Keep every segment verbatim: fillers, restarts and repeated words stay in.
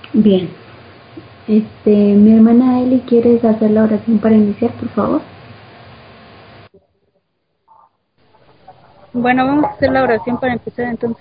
Bien. Este, mi hermana Eli, ¿quieres hacer la oración para iniciar, por favor? Bueno, vamos a hacer la oración para empezar entonces.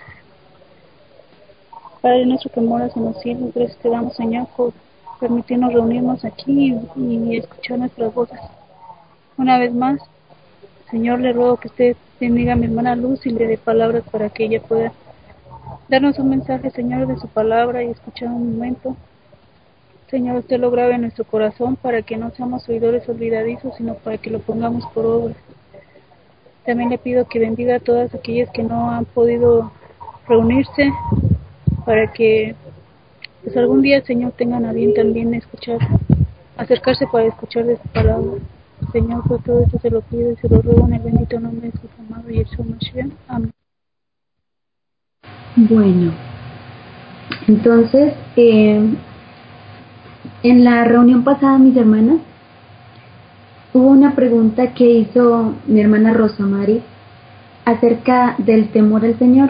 Padre nuestro que moras en los cielos, gracias te damos, Señor, por permitirnos reunirnos aquí y, y escuchar nuestras voces. Una vez más, Señor, le ruego que usted bendiga a mi hermana Luz y le dé palabras para que ella pueda darnos un mensaje, Señor, de su palabra y escuchar un momento. Señor, usted lo grabe en nuestro corazón para que no seamos oidores olvidadizos, sino para que lo pongamos por obra. También le pido que bendiga a todas aquellas que no han podido reunirse para que pues algún día, Señor, tengan a bien también escuchar, acercarse para escuchar de su palabra. Señor, por todo esto se lo pido y se lo ruego en el bendito nombre de su amado Yeshua Mashiach. Amén. Bueno, entonces, eh, en la reunión pasada, mis hermanas, hubo una pregunta que hizo mi hermana Rosa Mari acerca del temor al Señor.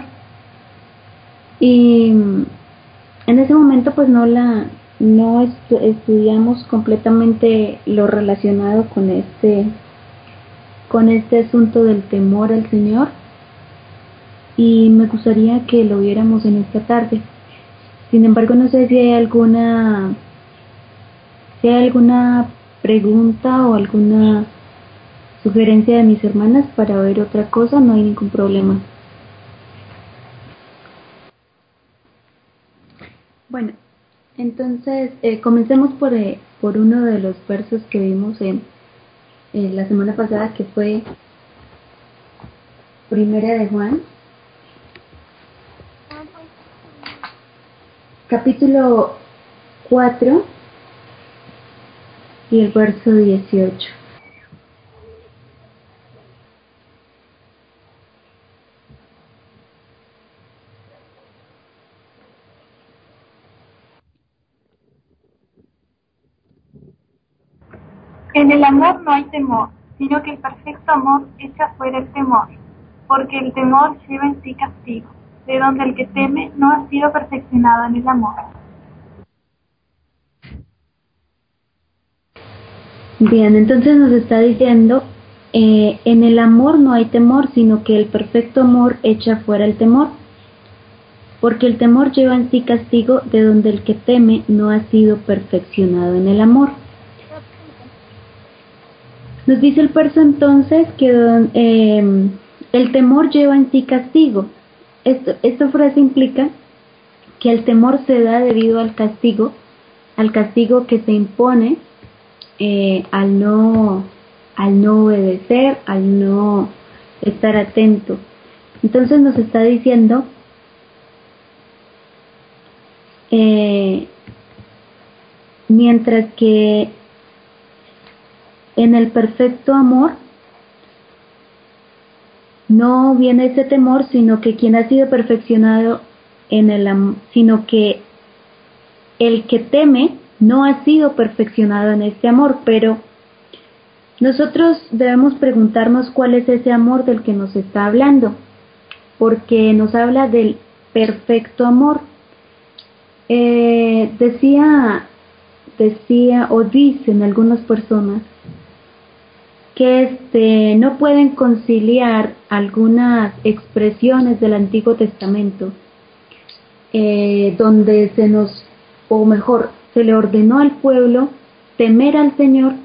Y en ese momento pues no la no estu estudiamos completamente lo relacionado con este con este asunto del temor al Señor, y me gustaría que lo viéramos en esta tarde. Sin embargo, no sé si hay alguna si hay alguna pregunta o alguna sugerencia de mis hermanas para ver otra cosa. No hay ningún problema. Bueno, entonces eh, comencemos por, eh, por uno de los versos que vimos en, en la semana pasada, que fue Primera de Juan, capítulo cuatro y el verso dieciocho. En el amor no hay temor, sino que el perfecto amor echa fuera el temor, porque el temor lleva en sí castigo, de donde el que teme no ha sido perfeccionado en el amor. Bien, entonces nos está diciendo, eh, en el amor no hay temor, sino que el perfecto amor echa fuera el temor, porque el temor lleva en sí castigo, de donde el que teme no ha sido perfeccionado en el amor. Nos dice el verso entonces que eh, el temor lleva en sí castigo. Esto, esta frase implica que el temor se da debido al castigo, al castigo que se impone eh, al no, al no obedecer, al no estar atento. Entonces nos está diciendo eh, mientras que en el perfecto amor no viene ese temor, sino que quien ha sido perfeccionado en el amor, sino que el que teme no ha sido perfeccionado en este amor. Pero nosotros debemos preguntarnos cuál es ese amor del que nos está hablando, porque nos habla del perfecto amor. Eh, decía, decía o dicen algunas personas que este, no pueden conciliar algunas expresiones del Antiguo Testamento, eh, donde se nos, o mejor, se le ordenó al pueblo temer al Señor,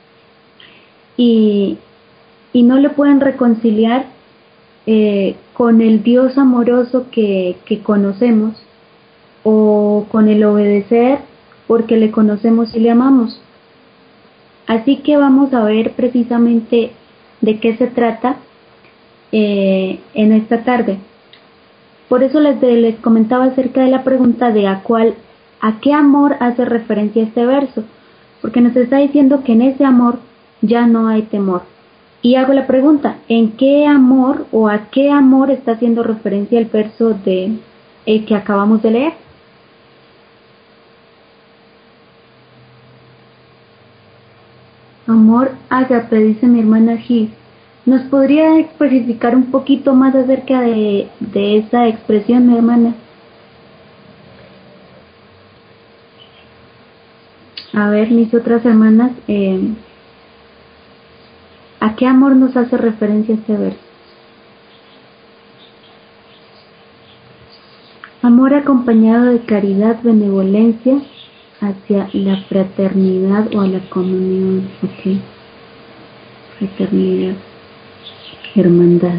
y, y no le pueden reconciliar eh, con el Dios amoroso que, que conocemos, o con el obedecer porque le conocemos y le amamos. Así que vamos a ver precisamente de qué se trata eh, en esta tarde. Por eso les, de, les comentaba acerca de la pregunta de a cuál, a qué amor hace referencia este verso, porque nos está diciendo que en ese amor ya no hay temor. Y hago la pregunta, ¿en qué amor o a qué amor está haciendo referencia el verso de eh, que acabamos de leer? Amor ágape, dice mi hermana Gis. ¿Nos podría especificar un poquito más acerca de, de esa expresión, mi hermana? A ver, mis otras hermanas, eh, ¿a qué amor nos hace referencia este verso? Amor acompañado de caridad, benevolencia hacia la fraternidad o a la comunión, ok. Fraternidad, hermandad.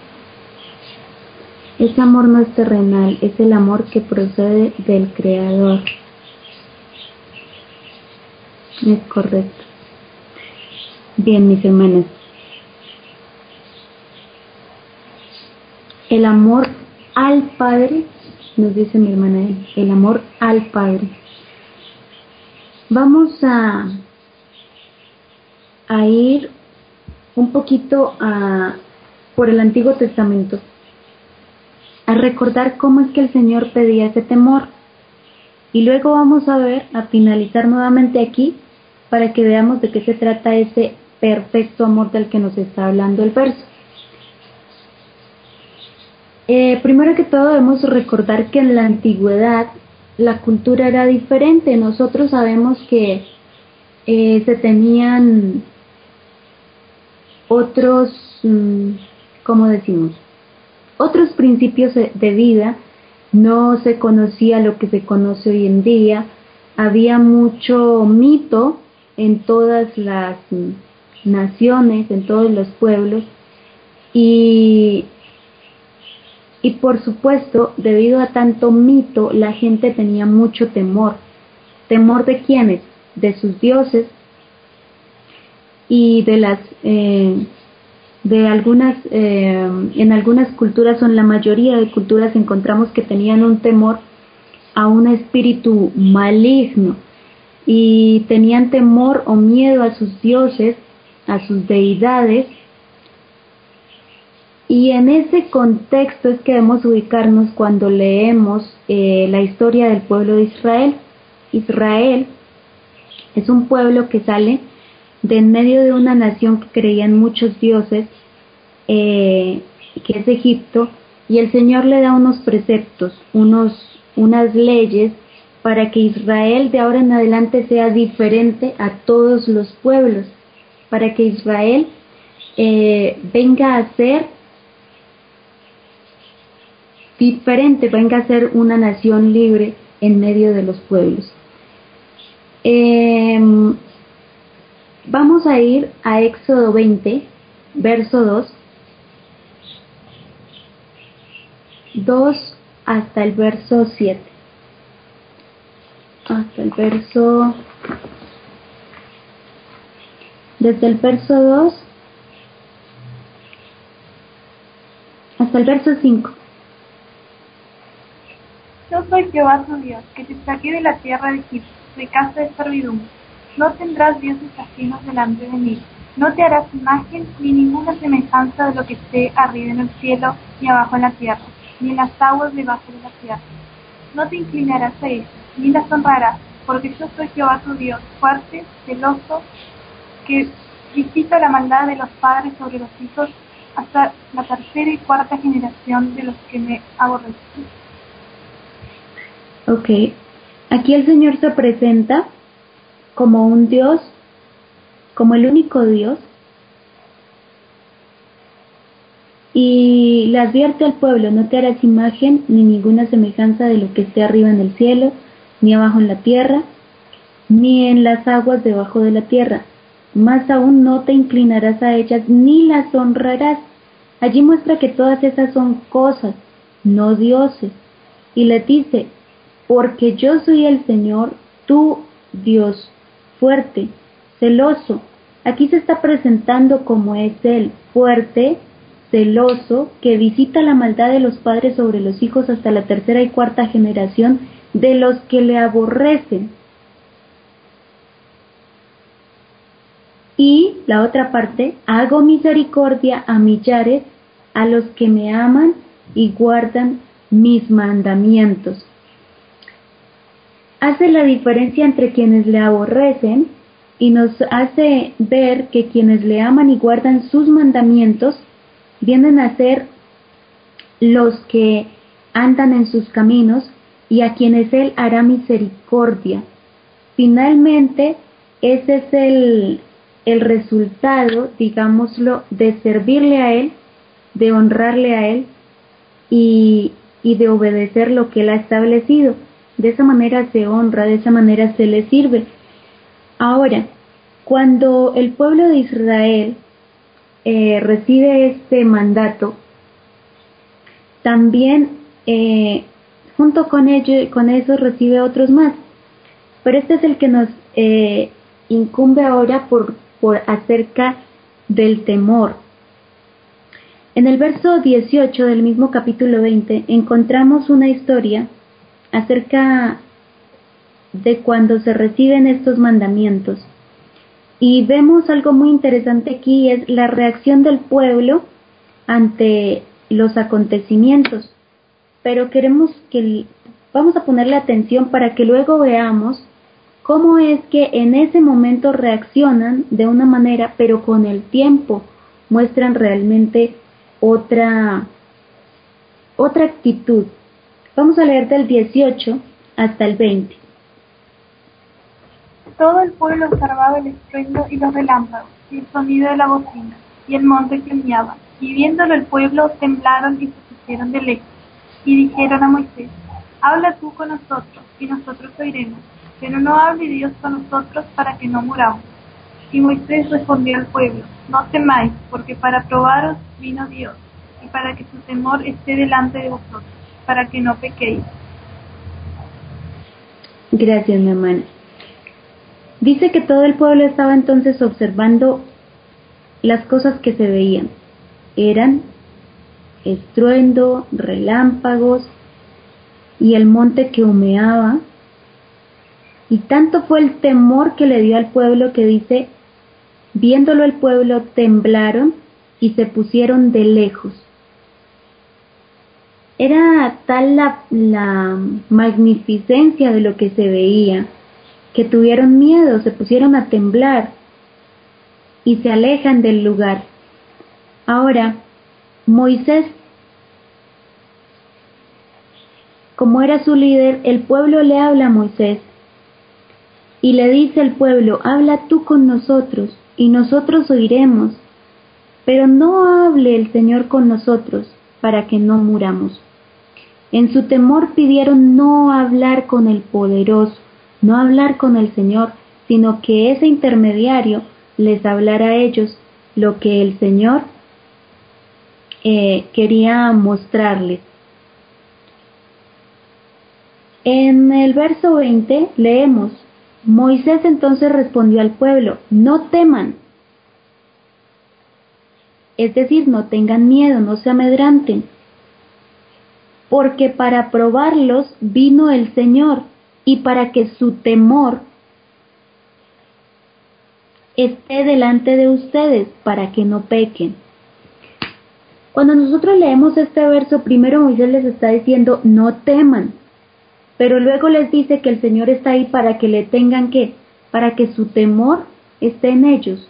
Ese amor no es terrenal, es el amor que procede del Creador. Es correcto. Bien, mis hermanas. El amor al Padre, nos dice mi hermana, el amor al Padre. Vamos a, a ir un poquito a, por el Antiguo Testamento, a recordar cómo es que el Señor pedía ese temor. Y luego vamos a ver, a finalizar nuevamente aquí, para que veamos de qué se trata ese perfecto amor del que nos está hablando el verso. Eh, primero que todo debemos recordar que en la antigüedad la cultura era diferente. Nosotros sabemos que eh, se tenían otros, mmm, ¿cómo decimos? Otros principios de vida, no se conocía lo que se conoce hoy en día, había mucho mito en todas las naciones, en todos los pueblos, y, y por supuesto, debido a tanto mito, la gente tenía mucho temor. ¿Temor de quiénes? De sus dioses y de las... Eh, de algunas, eh, en algunas culturas o en la mayoría de culturas encontramos que tenían un temor a un espíritu maligno y tenían temor o miedo a sus dioses, a sus deidades, y en ese contexto es que debemos ubicarnos cuando leemos eh, la historia del pueblo de Israel. Israel es un pueblo que sale de en medio de una nación que creía en muchos dioses, eh, que es Egipto, y el Señor le da unos preceptos, unos, unas leyes para que Israel de ahora en adelante sea diferente a todos los pueblos, para que Israel eh, venga a ser diferente, venga a ser una nación libre en medio de los pueblos. Eh, vamos a ir a Éxodo veinte, verso dos, dos hasta el verso siete. Hasta el verso... Desde el verso dos hasta el verso cinco. Yo soy Jehová tu Dios, que te saqué de la tierra de Egipto, de casa de servidumbre. No tendrás dioses ajenos delante de mí. No te harás imagen ni ninguna semejanza de lo que esté arriba en el cielo, ni abajo en la tierra, ni en las aguas debajo de la tierra. No te inclinarás a ellas, ni las honrarás, porque yo soy Jehová tu Dios, fuerte, celoso, que visita la maldad de los padres sobre los hijos hasta la tercera y cuarta generación de los que me aborrecen. Ok, aquí el Señor se presenta como un Dios, como el único Dios, y le advierte al pueblo: no te harás imagen ni ninguna semejanza de lo que esté arriba en el cielo, ni abajo en la tierra, ni en las aguas debajo de la tierra. Más aún, no te inclinarás a ellas ni las honrarás. Allí muestra que todas esas son cosas, no dioses. Y les dice: porque yo soy el Señor, tu Dios, fuerte, celoso. Aquí se está presentando como es Él, fuerte, celoso, que visita la maldad de los padres sobre los hijos hasta la tercera y cuarta generación de los que le aborrecen. Y la otra parte: hago misericordia a millares, a los que me aman y guardan mis mandamientos. Hace la diferencia entre quienes le aborrecen y nos hace ver que quienes le aman y guardan sus mandamientos vienen a ser los que andan en sus caminos y a quienes Él hará misericordia. finalmente ese es el, el resultado, digámoslo, de servirle a Él, de honrarle a Él y, y de obedecer lo que Él ha establecido. De esa manera se honra, de esa manera se le sirve. Ahora, cuando el pueblo de Israel eh, recibe este mandato, también eh, junto con ello, con eso recibe otros más. Pero este es el que nos eh, incumbe ahora por, por acerca del temor. En el verso dieciocho del mismo capítulo veinte encontramos una historia acerca de cuando se reciben estos mandamientos. Y vemos algo muy interesante aquí, es la reacción del pueblo ante los acontecimientos. Pero queremos que, vamos a ponerle atención para que luego veamos cómo es que en ese momento reaccionan de una manera, pero con el tiempo muestran realmente otra, otra actitud. Vamos a leer del dieciocho hasta el veinte. Todo el pueblo observaba el estruendo y los relámpagos, y el sonido de la bocina, y el monte que humeaba. Y viéndolo el pueblo temblaron y se pusieron de lejos. Y dijeron a Moisés: habla tú con nosotros, y nosotros oiremos, pero no hable Dios con nosotros para que no muramos. Y Moisés respondió al pueblo: no temáis, porque para probaros vino Dios, y para que su temor esté delante de vosotros, para que no pequéis. Gracias, mi hermana. Dice que todo el pueblo estaba entonces observando las cosas que se veían. Eran estruendo, relámpagos y el monte que humeaba. Y tanto fue el temor que le dio al pueblo que dice, viéndolo el pueblo temblaron y se pusieron de lejos. Era tal la, la magnificencia de lo que se veía, que tuvieron miedo, se pusieron a temblar y se alejan del lugar. Ahora, Moisés, como era su líder, el pueblo le habla a Moisés y le dice al pueblo: habla tú con nosotros y nosotros oiremos, pero no hable el Señor con nosotros para que no muramos. En su temor pidieron no hablar con el poderoso, no hablar con el Señor, sino que ese intermediario les hablara a ellos lo que el Señor eh, quería mostrarles. En el verso veinte leemos: Moisés entonces respondió al pueblo: no teman, es decir, no tengan miedo, no se amedranten, porque para probarlos vino el Señor, y para que su temor esté delante de ustedes, para que no pequen. Cuando nosotros leemos este verso, primero Moisés les está diciendo no teman, pero luego les dice que el Señor está ahí para que le tengan que, para que su temor esté en ellos.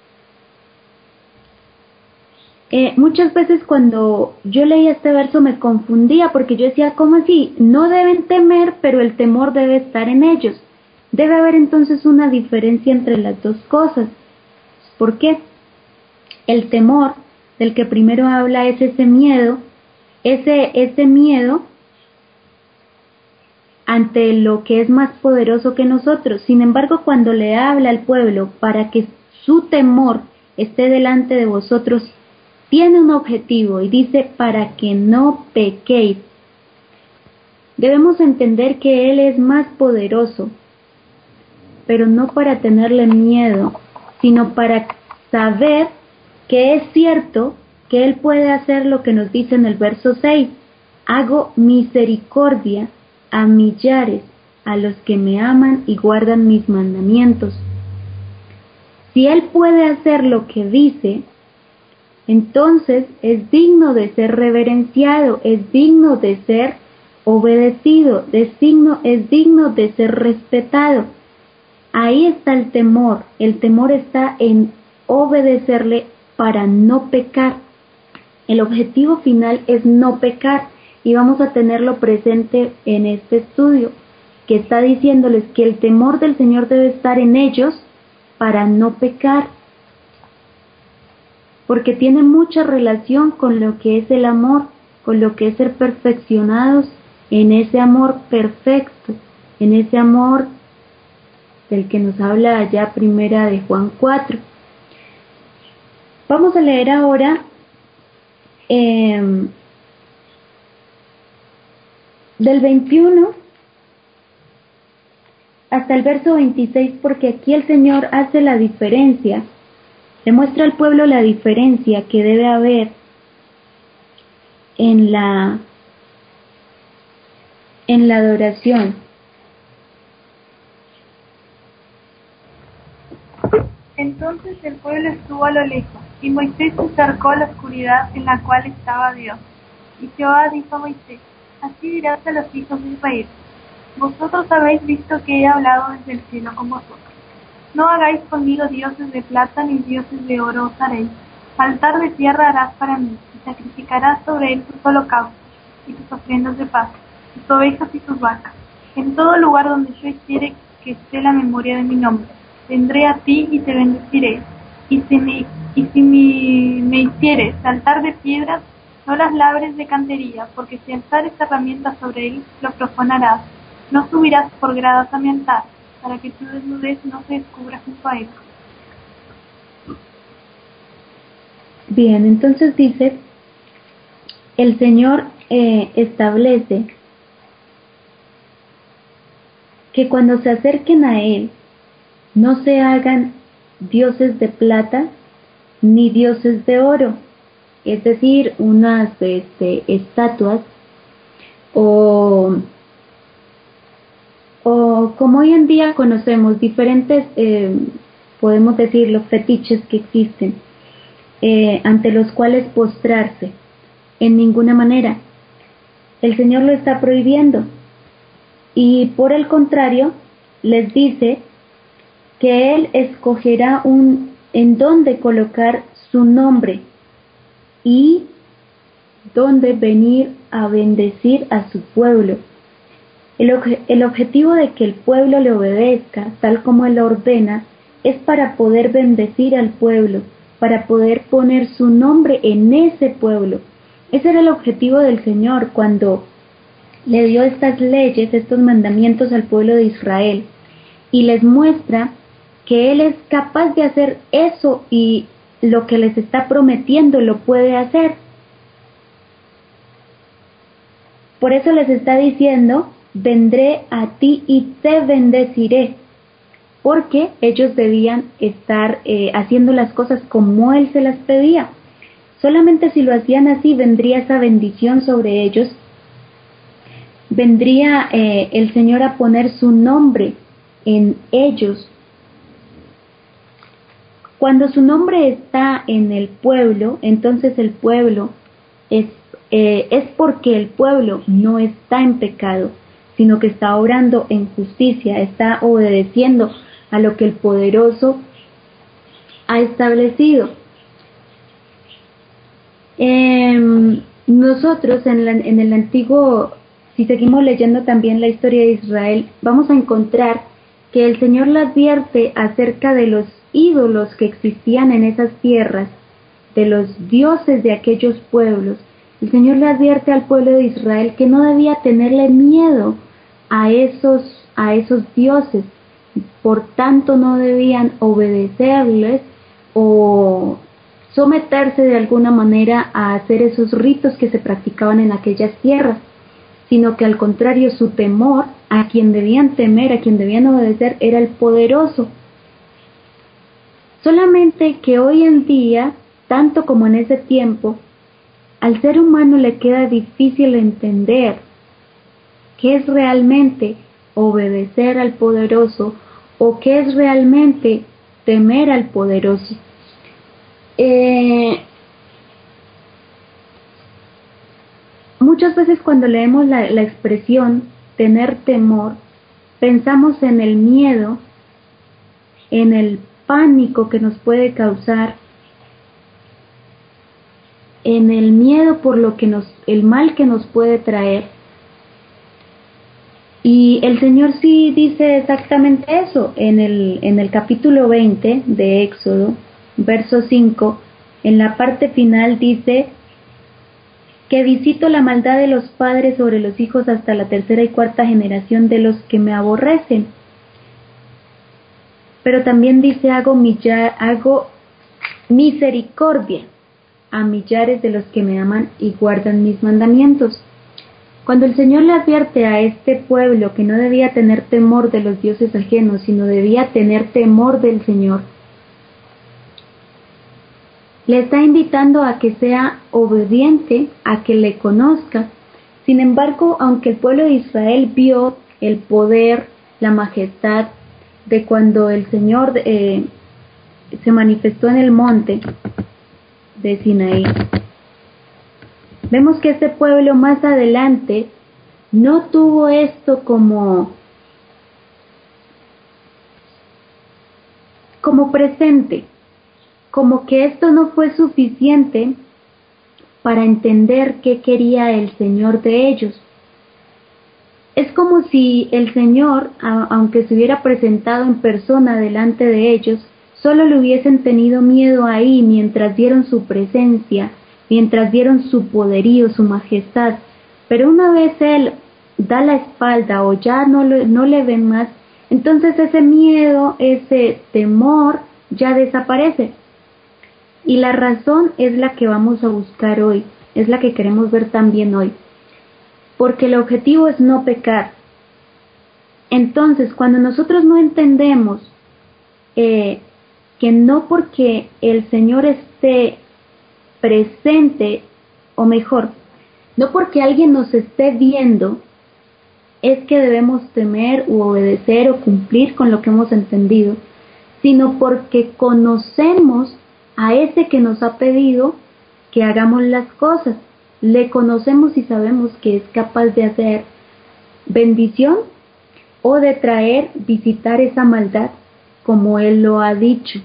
Eh, muchas veces cuando yo leía este verso me confundía porque yo decía, ¿cómo así? No deben temer, pero el temor debe estar en ellos. Debe haber entonces una diferencia entre las dos cosas. ¿Por qué? El temor del que primero habla es ese miedo, ese, ese miedo ante lo que es más poderoso que nosotros. Sin embargo, cuando le habla al pueblo para que su temor esté delante de vosotros, tiene un objetivo y dice para que no pequéis. Debemos entender que Él es más poderoso, pero no para tenerle miedo, sino para saber que es cierto que Él puede hacer lo que nos dice en el verso seis: hago misericordia a millares, a los que me aman y guardan mis mandamientos. Si Él puede hacer lo que dice, entonces es digno de ser reverenciado, es digno de ser obedecido, es digno, es digno de ser respetado. Ahí está el temor, el temor está en obedecerle para no pecar. El objetivo final es no pecar y vamos a tenerlo presente en este estudio. que está diciéndoles que el temor del Señor debe estar en ellos para no pecar, porque tiene mucha relación con lo que es el amor, con lo que es ser perfeccionados en ese amor perfecto, en ese amor del que nos habla allá primera de Juan cuatro. Vamos a leer ahora eh, del veintiuno hasta el verso veintiséis, porque aquí el Señor hace la diferencia, le muestra al pueblo la diferencia que debe haber en la en la adoración. Entonces el pueblo estuvo a lo lejos, y Moisés se acercó a la oscuridad en la cual estaba Dios. Y Jehová dijo a Moisés: Así dirás a los hijos de Israel: Vosotros habéis visto que he hablado desde el cielo con vosotros. No hagáis conmigo dioses de plata ni dioses de oro os haréis. Altar de tierra harás para mí, y sacrificarás sobre él tus holocaustos y tus ofrendas de paz, tus ovejas y tus vacas. En todo lugar donde yo hiciere que esté la memoria de mi nombre, vendré a ti y te bendeciré. Y si me, y si me, me hicieres altar de piedras, no las labres de cantería, porque si alzares herramientas sobre él, lo profanarás. No subirás por gradas a mi altar, para que tu desnudez no se descubra junto a él. Bien, entonces dice, el Señor eh, establece que cuando se acerquen a Él, no se hagan dioses de plata ni dioses de oro, es decir, unas este, estatuas o, o como hoy en día conocemos diferentes, eh, podemos decir, los fetiches que existen, eh, ante los cuales postrarse. En ninguna manera. El Señor lo está prohibiendo. Y por el contrario, les dice que Él escogerá un en dónde colocar su nombre y dónde venir a bendecir a su pueblo. El, obje, el objetivo de que el pueblo le obedezca, tal como Él ordena, es para poder bendecir al pueblo, para poder poner su nombre en ese pueblo. Ese era el objetivo del Señor cuando le dio estas leyes, estos mandamientos al pueblo de Israel, y les muestra que Él es capaz de hacer eso y lo que les está prometiendo lo puede hacer. Por eso les está diciendo: vendré a ti y te bendeciré, porque ellos debían estar eh, haciendo las cosas como Él se las pedía. Solamente si lo hacían así vendría esa bendición sobre ellos, vendría eh, el Señor a poner su nombre en ellos. Cuando su nombre está en el pueblo, entonces el pueblo es, eh, es porque el pueblo no está en pecado, sino que está obrando en justicia, está obedeciendo a lo que el poderoso ha establecido. Eh, nosotros en, la, en el antiguo, si seguimos leyendo también la historia de Israel, vamos a encontrar que el Señor le advierte acerca de los ídolos que existían en esas tierras, de los dioses de aquellos pueblos. El Señor le advierte al pueblo de Israel que no debía tenerle miedo a esos, a esos dioses, por tanto no debían obedecerles o someterse de alguna manera a hacer esos ritos que se practicaban en aquellas tierras, sino que al contrario, su temor, a quien debían temer, a quien debían obedecer, era el poderoso. Solamente que hoy en día, tanto como en ese tiempo, al ser humano le queda difícil entender qué es realmente obedecer al poderoso o qué es realmente temer al poderoso. Eh, muchas veces cuando leemos la, la expresión tener temor, pensamos en el miedo, en el pánico que nos puede causar, en el miedo por lo que nos, el mal que nos puede traer. Y el Señor sí dice exactamente eso en el, en el capítulo veinte de Éxodo, verso cinco, en la parte final dice que visito la maldad de los padres sobre los hijos hasta la tercera y cuarta generación de los que me aborrecen. Pero también dice hago, millar, hago misericordia a millares de los que me aman y guardan mis mandamientos. Cuando el Señor le advierte a este pueblo que no debía tener temor de los dioses ajenos, sino debía tener temor del Señor, le está invitando a que sea obediente, a que le conozca. Sin embargo, aunque el pueblo de Israel vio el poder, la majestad de cuando el Señor eh, se manifestó en el monte de Sinaí, vemos que este pueblo más adelante no tuvo esto como, como presente, como que esto no fue suficiente para entender qué quería el Señor de ellos. Es como si el Señor, aunque se hubiera presentado en persona delante de ellos, solo le hubiesen tenido miedo ahí mientras vieron su presencia, mientras vieron su poderío, su majestad. Pero una vez Él da la espalda o ya no, lo, no le ven más, entonces ese miedo, ese temor ya desaparece. Y la razón es la que vamos a buscar hoy, es la que queremos ver también hoy. Porque el objetivo es no pecar. Entonces, cuando nosotros no entendemos eh, que no porque el Señor esté presente, o mejor, no porque alguien nos esté viendo, es que debemos temer u obedecer o cumplir con lo que hemos entendido, sino porque conocemos a ese que nos ha pedido que hagamos las cosas. Le conocemos y sabemos que es capaz de hacer bendición o de traer, visitar esa maldad como Él lo ha dicho.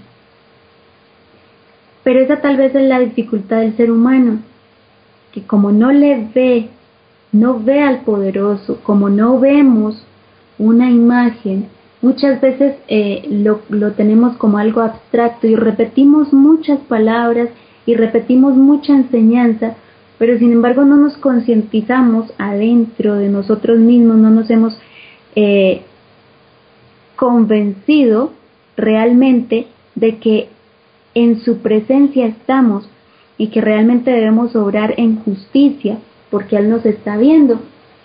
Pero esa tal vez es la dificultad del ser humano, que como no le ve, no ve al poderoso, como no vemos una imagen, muchas veces eh, lo, lo tenemos como algo abstracto y repetimos muchas palabras y repetimos mucha enseñanza, pero sin embargo no nos concientizamos adentro de nosotros mismos, no nos hemos eh, convencido realmente de que en su presencia estamos y que realmente debemos obrar en justicia porque Él nos está viendo.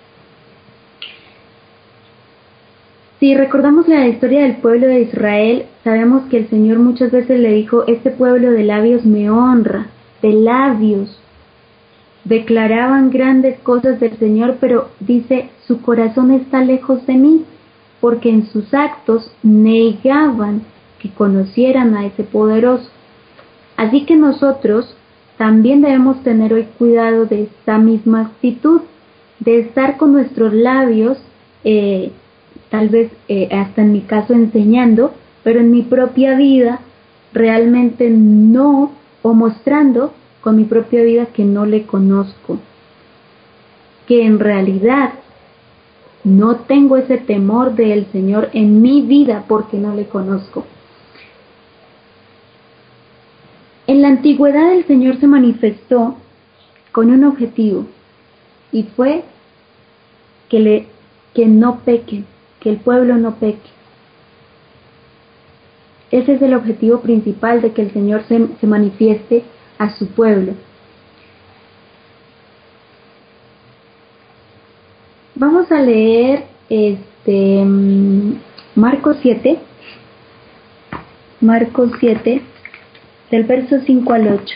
Si recordamos la historia del pueblo de Israel, sabemos que el Señor muchas veces le dijo, este pueblo de labios me honra, de labios. Declaraban grandes cosas del Señor, pero dice, su corazón está lejos de mí, porque en sus actos negaban que conocieran a ese poderoso. Así que nosotros también debemos tener hoy cuidado de esta misma actitud, de estar con nuestros labios, eh, tal vez eh, hasta en mi caso enseñando, pero en mi propia vida realmente no, o mostrando con mi propia vida que no le conozco, que en realidad no tengo ese temor del Señor en mi vida porque no le conozco. En la antigüedad el Señor se manifestó con un objetivo y fue que, le, que no pequen, que el pueblo no peque. Ese es el objetivo principal de que el Señor se, se manifieste a su pueblo. Vamos a leer este Marcos siete, Marcos siete, del verso cinco al ocho.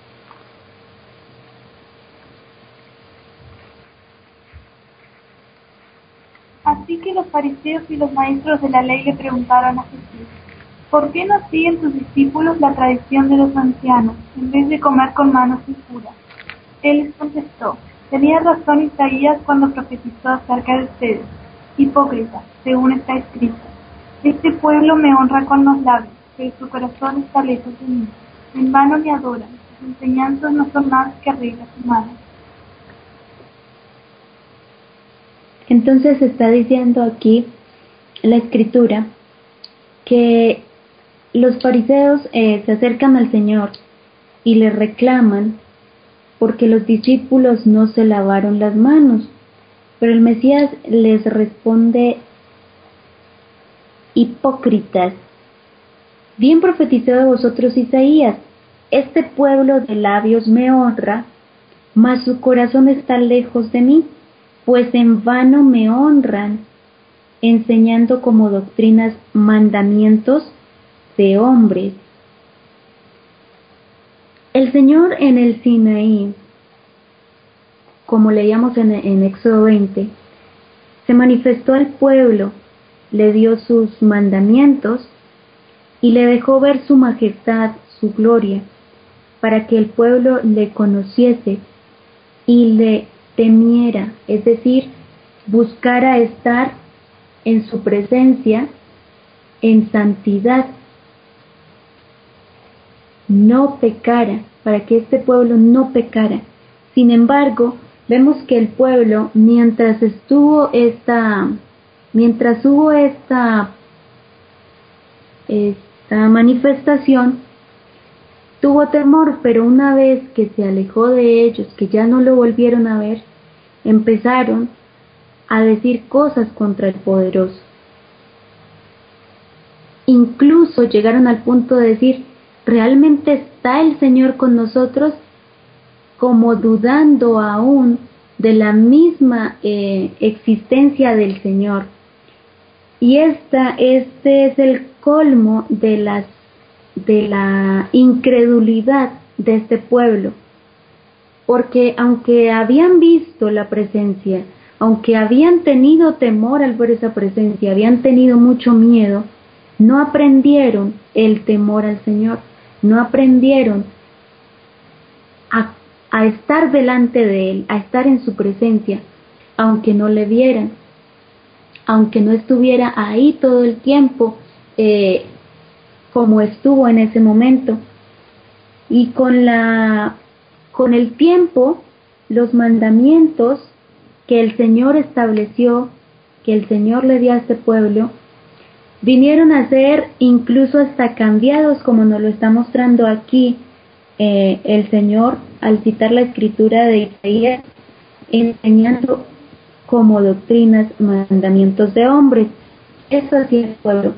Así que los fariseos y los maestros de la ley le preguntaron a Jesús, ¿por qué no siguen tus discípulos la tradición de los ancianos, en vez de comer con manos impuras? Él les contestó, tenía razón Isaías cuando profetizó acerca de ustedes, hipócritas, según está escrito. Este pueblo me honra con los labios, pero su corazón está lejos de mí. En vano me adoran, sus enseñanzas no son más que reglas humanas. Entonces está diciendo aquí la escritura que los fariseos eh, se acercan al Señor y le reclaman porque los discípulos no se lavaron las manos. Pero el Mesías les responde: hipócritas, bien profetizó de vosotros Isaías: este pueblo de labios me honra, mas su corazón está lejos de mí, pues en vano me honran, enseñando como doctrinas mandamientos de hombres. El Señor en el Sinaí, como leíamos en, en Éxodo veinte, se manifestó al pueblo, le dio sus mandamientos y le dejó ver su majestad, su gloria, para que el pueblo le conociese y le temiera, es decir, buscara estar en su presencia en santidad, no pecara, para que este pueblo no pecara. Sin embargo, vemos que el pueblo, mientras estuvo esta, mientras hubo esta, esta manifestación, tuvo temor, pero una vez que se alejó de ellos, que ya no lo volvieron a ver, empezaron a decir cosas contra el poderoso. Incluso llegaron al punto de decir: ¿realmente está el Señor con nosotros? Como dudando aún de la misma eh, existencia del Señor. Y esta, este es el colmo de, las, de la incredulidad de este pueblo. Porque aunque habían visto la presencia, aunque habían tenido temor al ver esa presencia, habían tenido mucho miedo, no aprendieron el temor al Señor, no aprendieron a, a estar delante de Él, a estar en su presencia, aunque no le vieran, aunque no estuviera ahí todo el tiempo eh, como estuvo en ese momento. Y con la con el tiempo, los mandamientos que el Señor estableció, que el Señor le dio a este pueblo, vinieron a ser incluso hasta cambiados, como nos lo está mostrando aquí eh, el Señor al citar la escritura de Isaías, enseñando como doctrinas mandamientos de hombres. Eso hacía el pueblo.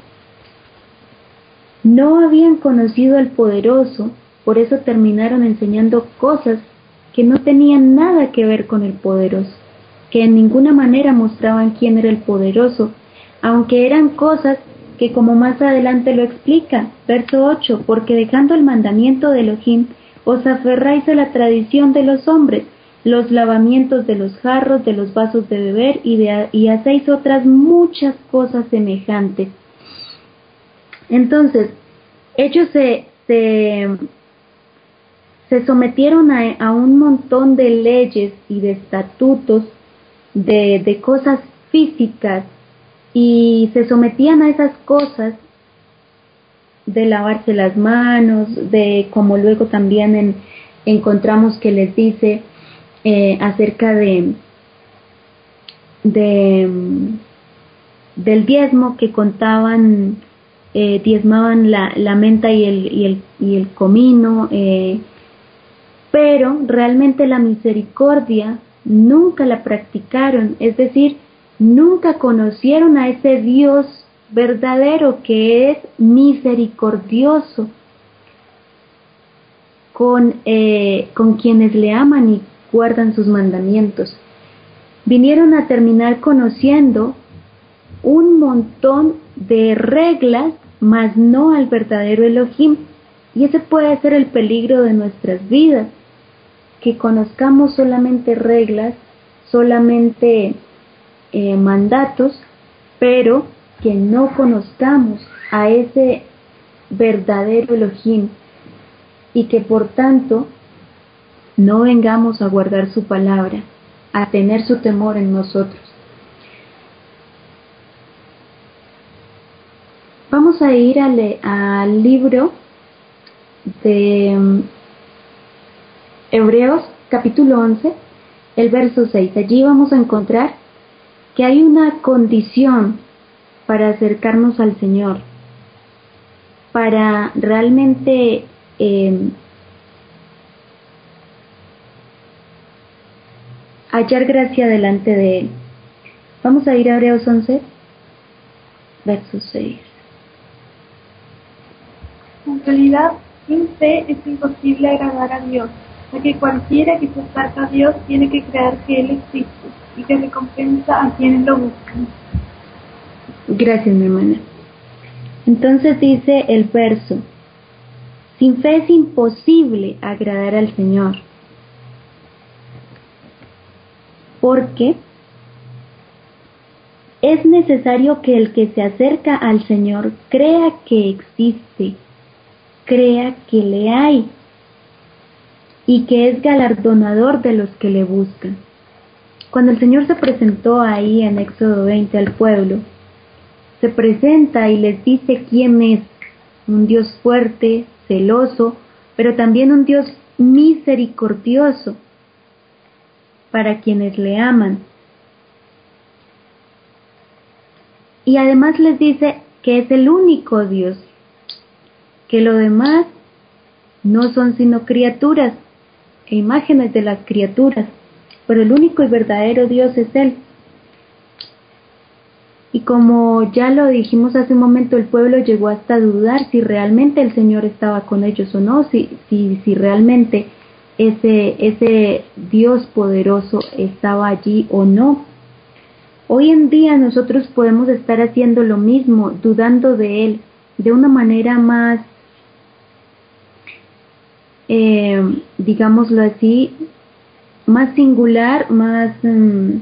No habían conocido al poderoso, por eso terminaron enseñando cosas que no tenían nada que ver con el poderoso, que en ninguna manera mostraban quién era el poderoso, aunque eran cosas que, como más adelante lo explica, verso ocho, porque dejando el mandamiento de Elohim, os aferráis a la tradición de los hombres, los lavamientos de los jarros, de los vasos de beber, y, de, y hacéis otras muchas cosas semejantes. Entonces, ellos se, se, se sometieron a, a un montón de leyes y de estatutos, de, de cosas físicas, y se sometían a esas cosas de lavarse las manos, de como luego también en, encontramos que les dice eh, acerca de, de del diezmo, que contaban, eh, diezmaban la, la menta y el, y el, y el comino, eh, pero realmente la misericordia nunca la practicaron, es decir, nunca conocieron a ese Dios verdadero que es misericordioso con, eh, con quienes le aman y guardan sus mandamientos. Vinieron a terminar conociendo un montón de reglas, mas no al verdadero Elohim. Y ese puede ser el peligro de nuestras vidas, que conozcamos solamente reglas, solamente eh, mandatos, pero que no conozcamos a ese verdadero Elohim, y que por tanto no vengamos a guardar su palabra, a tener su temor en nosotros. Vamos a ir al, al libro de um, Hebreos capítulo once, el verso seis. Allí vamos a encontrar que hay una condición para acercarnos al Señor, para realmente eh, hallar gracia delante de Él. Vamos a ir a Hebreos once, verso seis. En realidad, sin fe es imposible agradar a Dios, ya que cualquiera que se acerca a Dios tiene que creer que Él existe y que recompensa a quienes lo buscan. Gracias, mi hermana. Entonces dice el verso: sin fe es imposible agradar al Señor, porque es necesario que el que se acerca al Señor crea que existe, crea que le hay y que es galardonador de los que le buscan. Cuando el Señor se presentó ahí en Éxodo veinte al pueblo, se presenta y les dice quién es: un Dios fuerte, celoso, pero también un Dios misericordioso para quienes le aman. Y además les dice que es el único Dios, que lo demás no son sino criaturas e imágenes de las criaturas, pero el único y verdadero Dios es Él. Y como ya lo dijimos hace un momento, el pueblo llegó hasta dudar si realmente el Señor estaba con ellos o no, si, si, si realmente ese, ese Dios poderoso estaba allí o no. Hoy en día nosotros podemos estar haciendo lo mismo, dudando de Él, de una manera más, eh, digámoslo así, más singular, más mmm,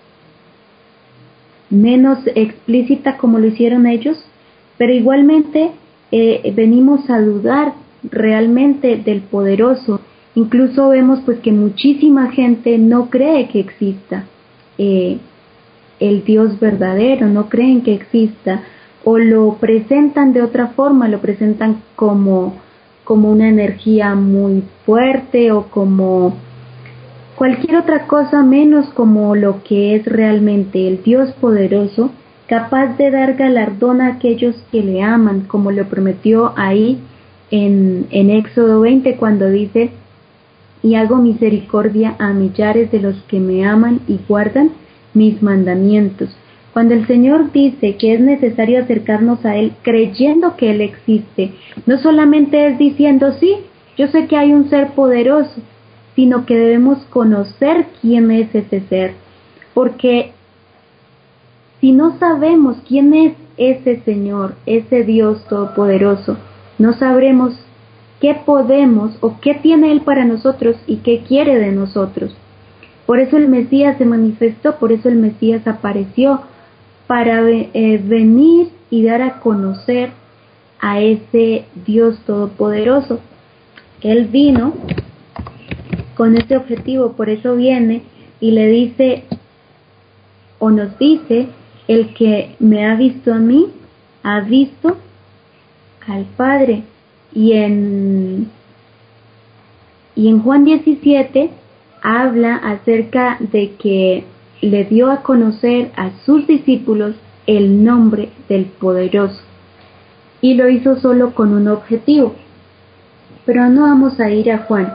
menos explícita como lo hicieron ellos, pero igualmente eh, venimos a dudar realmente del poderoso. Incluso vemos pues que muchísima gente no cree que exista eh, el Dios verdadero, no creen que exista, o lo presentan de otra forma, lo presentan como, como una energía muy fuerte o como cualquier otra cosa menos como lo que es realmente el Dios poderoso, capaz de dar galardón a aquellos que le aman, como lo prometió ahí en, en Éxodo veinte cuando dice: y hago misericordia a millares de los que me aman y guardan mis mandamientos. Cuando el Señor dice que es necesario acercarnos a Él creyendo que Él existe, no solamente es diciendo sí, yo sé que hay un ser poderoso, sino que debemos conocer quién es ese ser, porque si no sabemos quién es ese Señor, ese Dios todopoderoso, no sabremos qué podemos o qué tiene Él para nosotros y qué quiere de nosotros. Por eso el Mesías se manifestó, por eso el Mesías apareció, para eh, venir y dar a conocer a ese Dios todopoderoso. Él vino con ese objetivo, por eso viene y le dice, o nos dice: el que me ha visto a mí, ha visto al Padre. Y en, y en Juan diecisiete habla acerca de que le dio a conocer a sus discípulos el nombre del poderoso, y lo hizo solo con un objetivo. Pero no vamos a ir a Juan.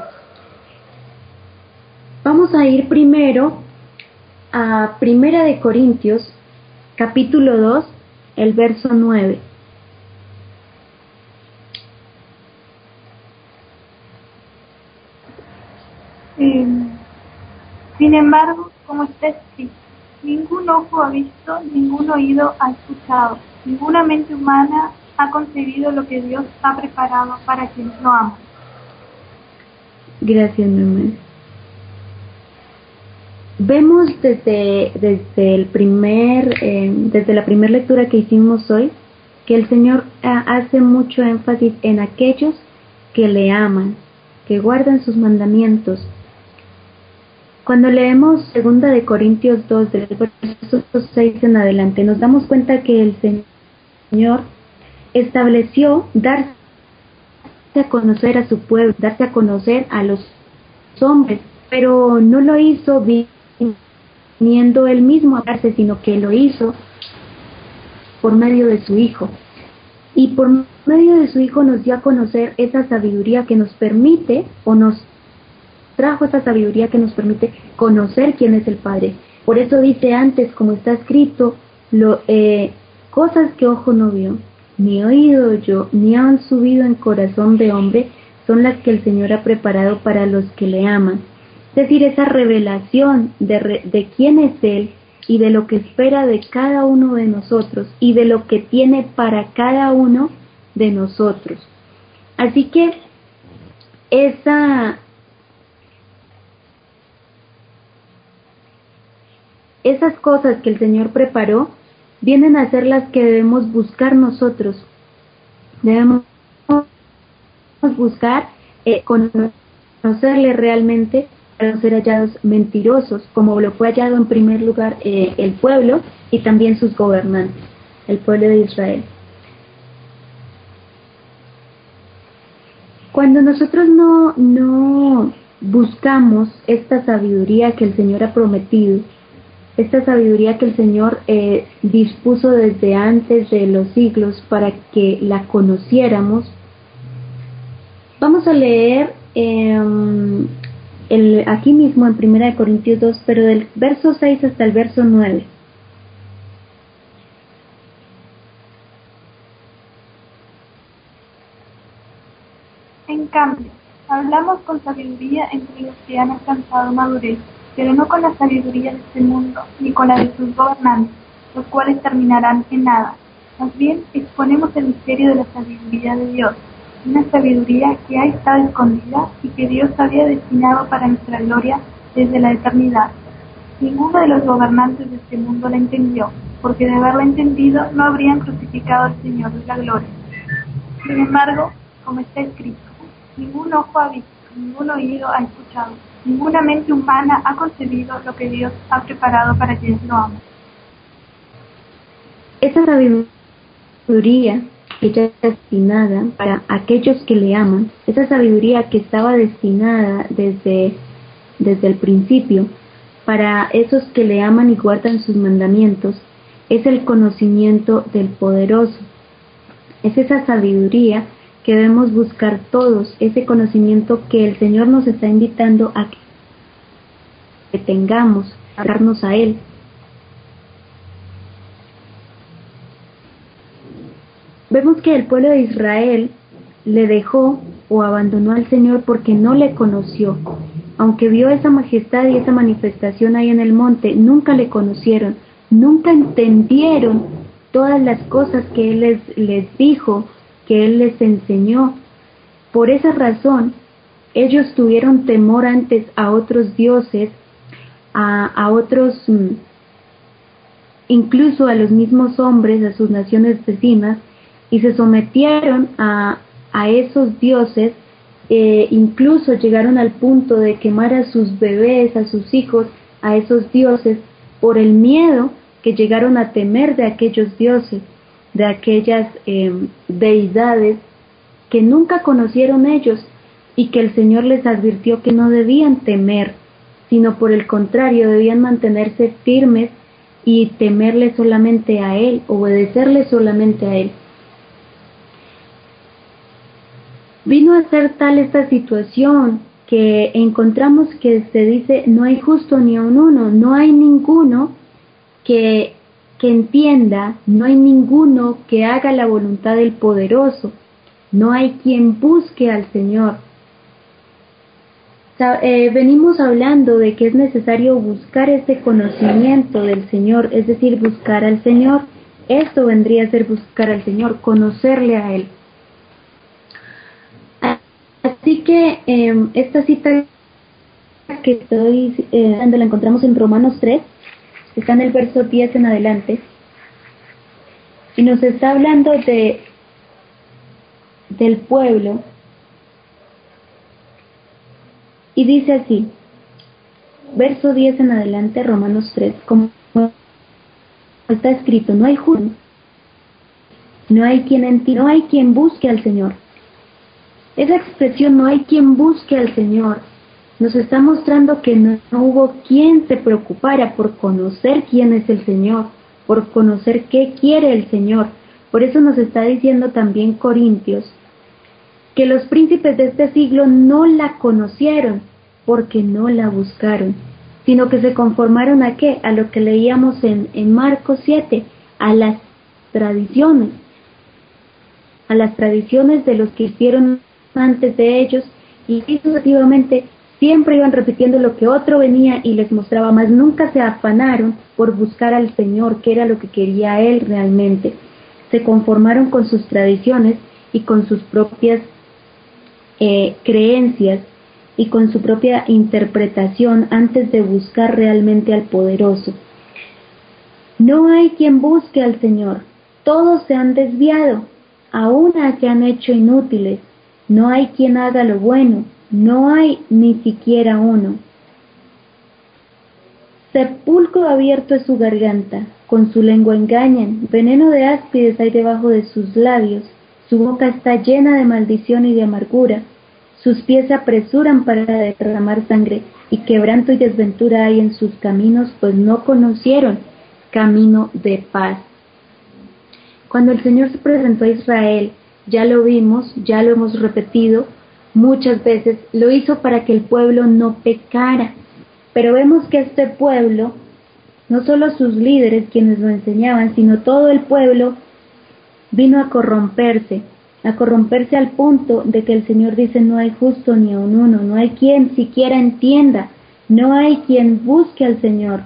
Vamos a ir primero a Primera de Corintios, capítulo dos, el verso nueve. Eh, sin embargo, como está escrito, ningún ojo ha visto, ningún oído ha escuchado, ninguna mente humana ha concebido lo que Dios ha preparado para quienes lo aman. Gracias, mi hermano. Vemos desde, desde, el primer, eh, desde la primera lectura que hicimos hoy que el Señor eh, hace mucho énfasis en aquellos que le aman, que guardan sus mandamientos. Cuando leemos segunda de Corintios dos, del verso seis en adelante, nos damos cuenta que el Señor estableció darse a conocer a su pueblo, darse a conocer a los hombres, pero no lo hizo viniendo viniendo él mismo a darse, sino que lo hizo por medio de su Hijo. Y por medio de su Hijo nos dio a conocer esa sabiduría que nos permite, o nos trajo esa sabiduría que nos permite conocer quién es el Padre. Por eso dice antes, como está escrito, lo, eh, cosas que ojo no vio, ni oído yo, ni han subido en corazón de hombre, son las que el Señor ha preparado para los que le aman. Es decir, esa revelación de, re, de quién es Él y de lo que espera de cada uno de nosotros y de lo que tiene para cada uno de nosotros. Así que esa, esas cosas que el Señor preparó vienen a ser las que debemos buscar nosotros. Debemos buscar eh, conocerle realmente para no ser hallados mentirosos, como lo fue hallado en primer lugar eh, el pueblo y también sus gobernantes, el pueblo de Israel. Cuando nosotros no, no buscamos esta sabiduría que el Señor ha prometido, esta sabiduría que el Señor eh, dispuso desde antes de los siglos para que la conociéramos, vamos a leer eh, el, aquí mismo en primera de Corintios dos, pero del verso seis hasta el verso nueve. En cambio, hablamos con sabiduría entre los que han alcanzado madurez, pero no con la sabiduría de este mundo, ni con la de sus gobernantes, los cuales terminarán en nada. Más bien, exponemos el misterio de la sabiduría de Dios, una sabiduría que ha estado escondida y que Dios había destinado para nuestra gloria desde la eternidad. Ninguno de los gobernantes de este mundo la entendió, porque de haberla entendido no habrían crucificado al Señor de la gloria. Sin embargo, como está escrito, ningún ojo ha visto, ningún oído ha escuchado, ninguna mente humana ha concebido lo que Dios ha preparado para quienes lo aman. Esa sabiduría que ya está destinada para aquellos que le aman, esa sabiduría que estaba destinada desde, desde el principio para esos que le aman y guardan sus mandamientos, es el conocimiento del poderoso. Es esa sabiduría que debemos buscar todos, ese conocimiento que el Señor nos está invitando a que tengamos, a darnos a Él. Vemos que el pueblo de Israel le dejó o abandonó al Señor porque no le conoció. Aunque vio esa majestad y esa manifestación ahí en el monte, nunca le conocieron, nunca entendieron todas las cosas que Él les, les dijo, que Él les enseñó. Por esa razón, ellos tuvieron temor antes a otros dioses, a, a otros, incluso a los mismos hombres, a sus naciones vecinas, y se sometieron a, a esos dioses, eh, incluso llegaron al punto de quemar a sus bebés, a sus hijos, a esos dioses, por el miedo que llegaron a temer de aquellos dioses, de aquellas eh, deidades que nunca conocieron ellos y que el Señor les advirtió que no debían temer, sino por el contrario debían mantenerse firmes y temerle solamente a Él, obedecerle solamente a Él. Vino a ser tal esta situación que encontramos que se dice no hay justo ni aun uno, no hay ninguno que, que entienda, no hay ninguno que haga la voluntad del poderoso, no hay quien busque al Señor. Eh, venimos hablando de que es necesario buscar ese conocimiento del Señor, es decir, buscar al Señor. Esto vendría a ser buscar al Señor, conocerle a Él. Así que eh, esta cita que estoy eh, dando la encontramos en Romanos tres, está en el verso diez en adelante, y nos está hablando de del pueblo, y dice así, verso diez en adelante, Romanos tres, como está escrito, no hay justo, no hay quien en ti, no hay quien busque al Señor. Esa expresión, no hay quien busque al Señor, Nos está mostrando que no, no hubo quien se preocupara por conocer quién es el Señor, por conocer qué quiere el Señor. Por eso nos está diciendo también Corintios que los príncipes de este siglo no la conocieron porque no la buscaron, sino que se conformaron a qué, a lo que leíamos en, en Marcos siete, a las tradiciones, a las tradiciones de los que hicieron antes de ellos, y sucesivamente siempre iban repitiendo lo que otro venía y les mostraba, más nunca se afanaron por buscar al Señor, que era lo que quería Él realmente. Se conformaron con sus tradiciones y con sus propias eh, creencias y con su propia interpretación antes de buscar realmente al poderoso. No hay quien busque al Señor, todos se han desviado, aún se han hecho inútiles, no hay quien haga lo bueno, no hay ni siquiera uno. Sepulcro abierto es su garganta, con su lengua engañan, veneno de áspides hay debajo de sus labios, su boca está llena de maldición y de amargura, sus pies se apresuran para derramar sangre, y quebranto y desventura hay en sus caminos, pues no conocieron camino de paz. Cuando el Señor se presentó a Israel, ya lo vimos, ya lo hemos repetido muchas veces, lo hizo para que el pueblo no pecara. Pero vemos que este pueblo, no solo sus líderes quienes lo enseñaban, sino todo el pueblo vino a corromperse, a corromperse al punto de que el Señor dice no hay justo ni aun uno, no hay quien siquiera entienda, no hay quien busque al Señor.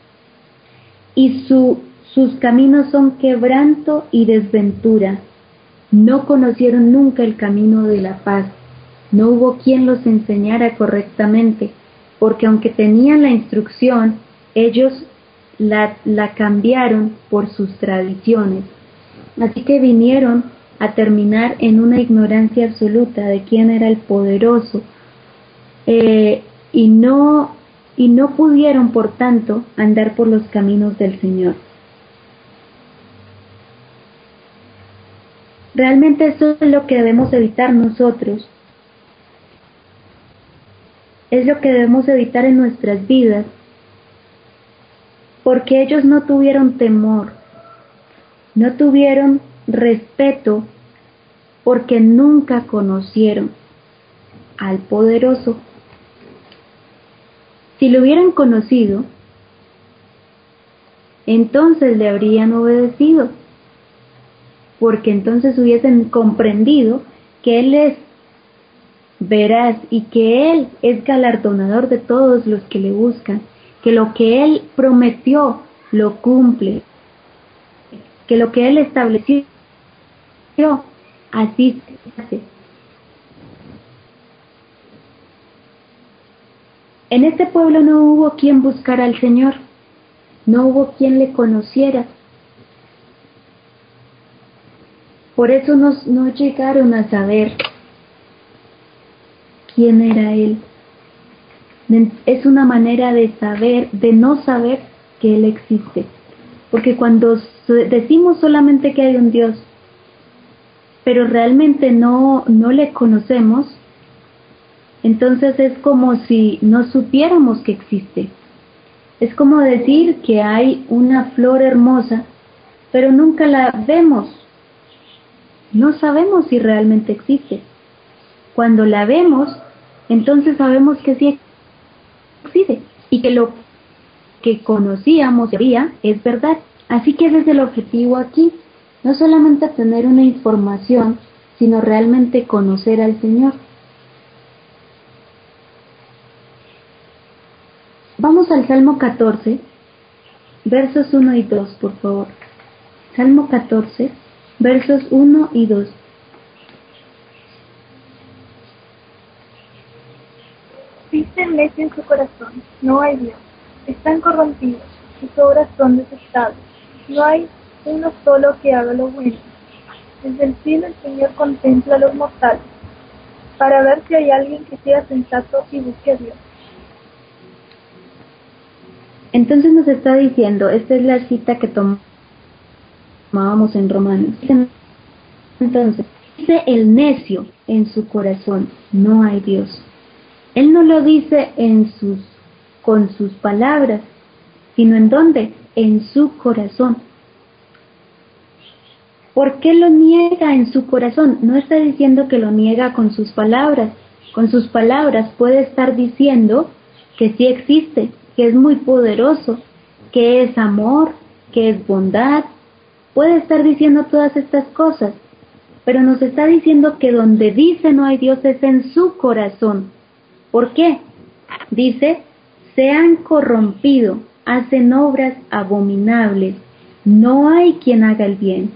Y su, sus caminos son quebranto y desventura. No conocieron nunca el camino de la paz. No hubo quien los enseñara correctamente, porque aunque tenían la instrucción, ellos la, la cambiaron por sus tradiciones. Así que vinieron a terminar en una ignorancia absoluta de quién era el poderoso, eh, y no, y no pudieron, por tanto, andar por los caminos del Señor. Realmente esto es lo que debemos evitar nosotros. Es lo que debemos evitar en nuestras vidas, porque ellos no tuvieron temor, no tuvieron respeto, porque nunca conocieron al poderoso. Si lo hubieran conocido, entonces le habrían obedecido, porque entonces hubiesen comprendido que Él es veraz y que Él es galardonador de todos los que le buscan, que lo que Él prometió lo cumple, que lo que Él estableció así se hace. En este pueblo no hubo quien buscara al Señor, no hubo quien le conociera. Por eso no, no llegaron a saber quién era Él. Es una manera de saber, de no saber que Él existe. Porque cuando decimos solamente que hay un Dios, pero realmente no, no le conocemos, entonces es como si no supiéramos que existe. Es como decir que hay una flor hermosa, pero nunca la vemos. No sabemos si realmente existe. Cuando la vemos, entonces sabemos que sí existe y que lo que conocíamos sabía es verdad. Así que ese es el objetivo aquí, no solamente tener una información, sino realmente conocer al Señor. Vamos al Salmo catorce, versos uno y dos, por favor. Salmo catorce, versos uno y dos. Dice el necio en su corazón, no hay Dios. Están corrompidos, sus obras son detestables. No hay uno solo que haga lo bueno. Desde el cielo el Señor contempla a los mortales, para ver si hay alguien que sea sensato y busque a Dios. Entonces nos está diciendo, esta es la cita que tomábamos en Romanos. Entonces, dice el necio en su corazón, no hay Dios. Él no lo dice en sus, con sus palabras, sino en dónde, en su corazón. ¿Por qué lo niega en su corazón? No está diciendo que lo niega con sus palabras. Con sus palabras puede estar diciendo que sí existe, que es muy poderoso, que es amor, que es bondad. Puede estar diciendo todas estas cosas, pero nos está diciendo que donde dice no hay Dios es en su corazón. ¿Por qué? Dice, se han corrompido, hacen obras abominables, no hay quien haga el bien.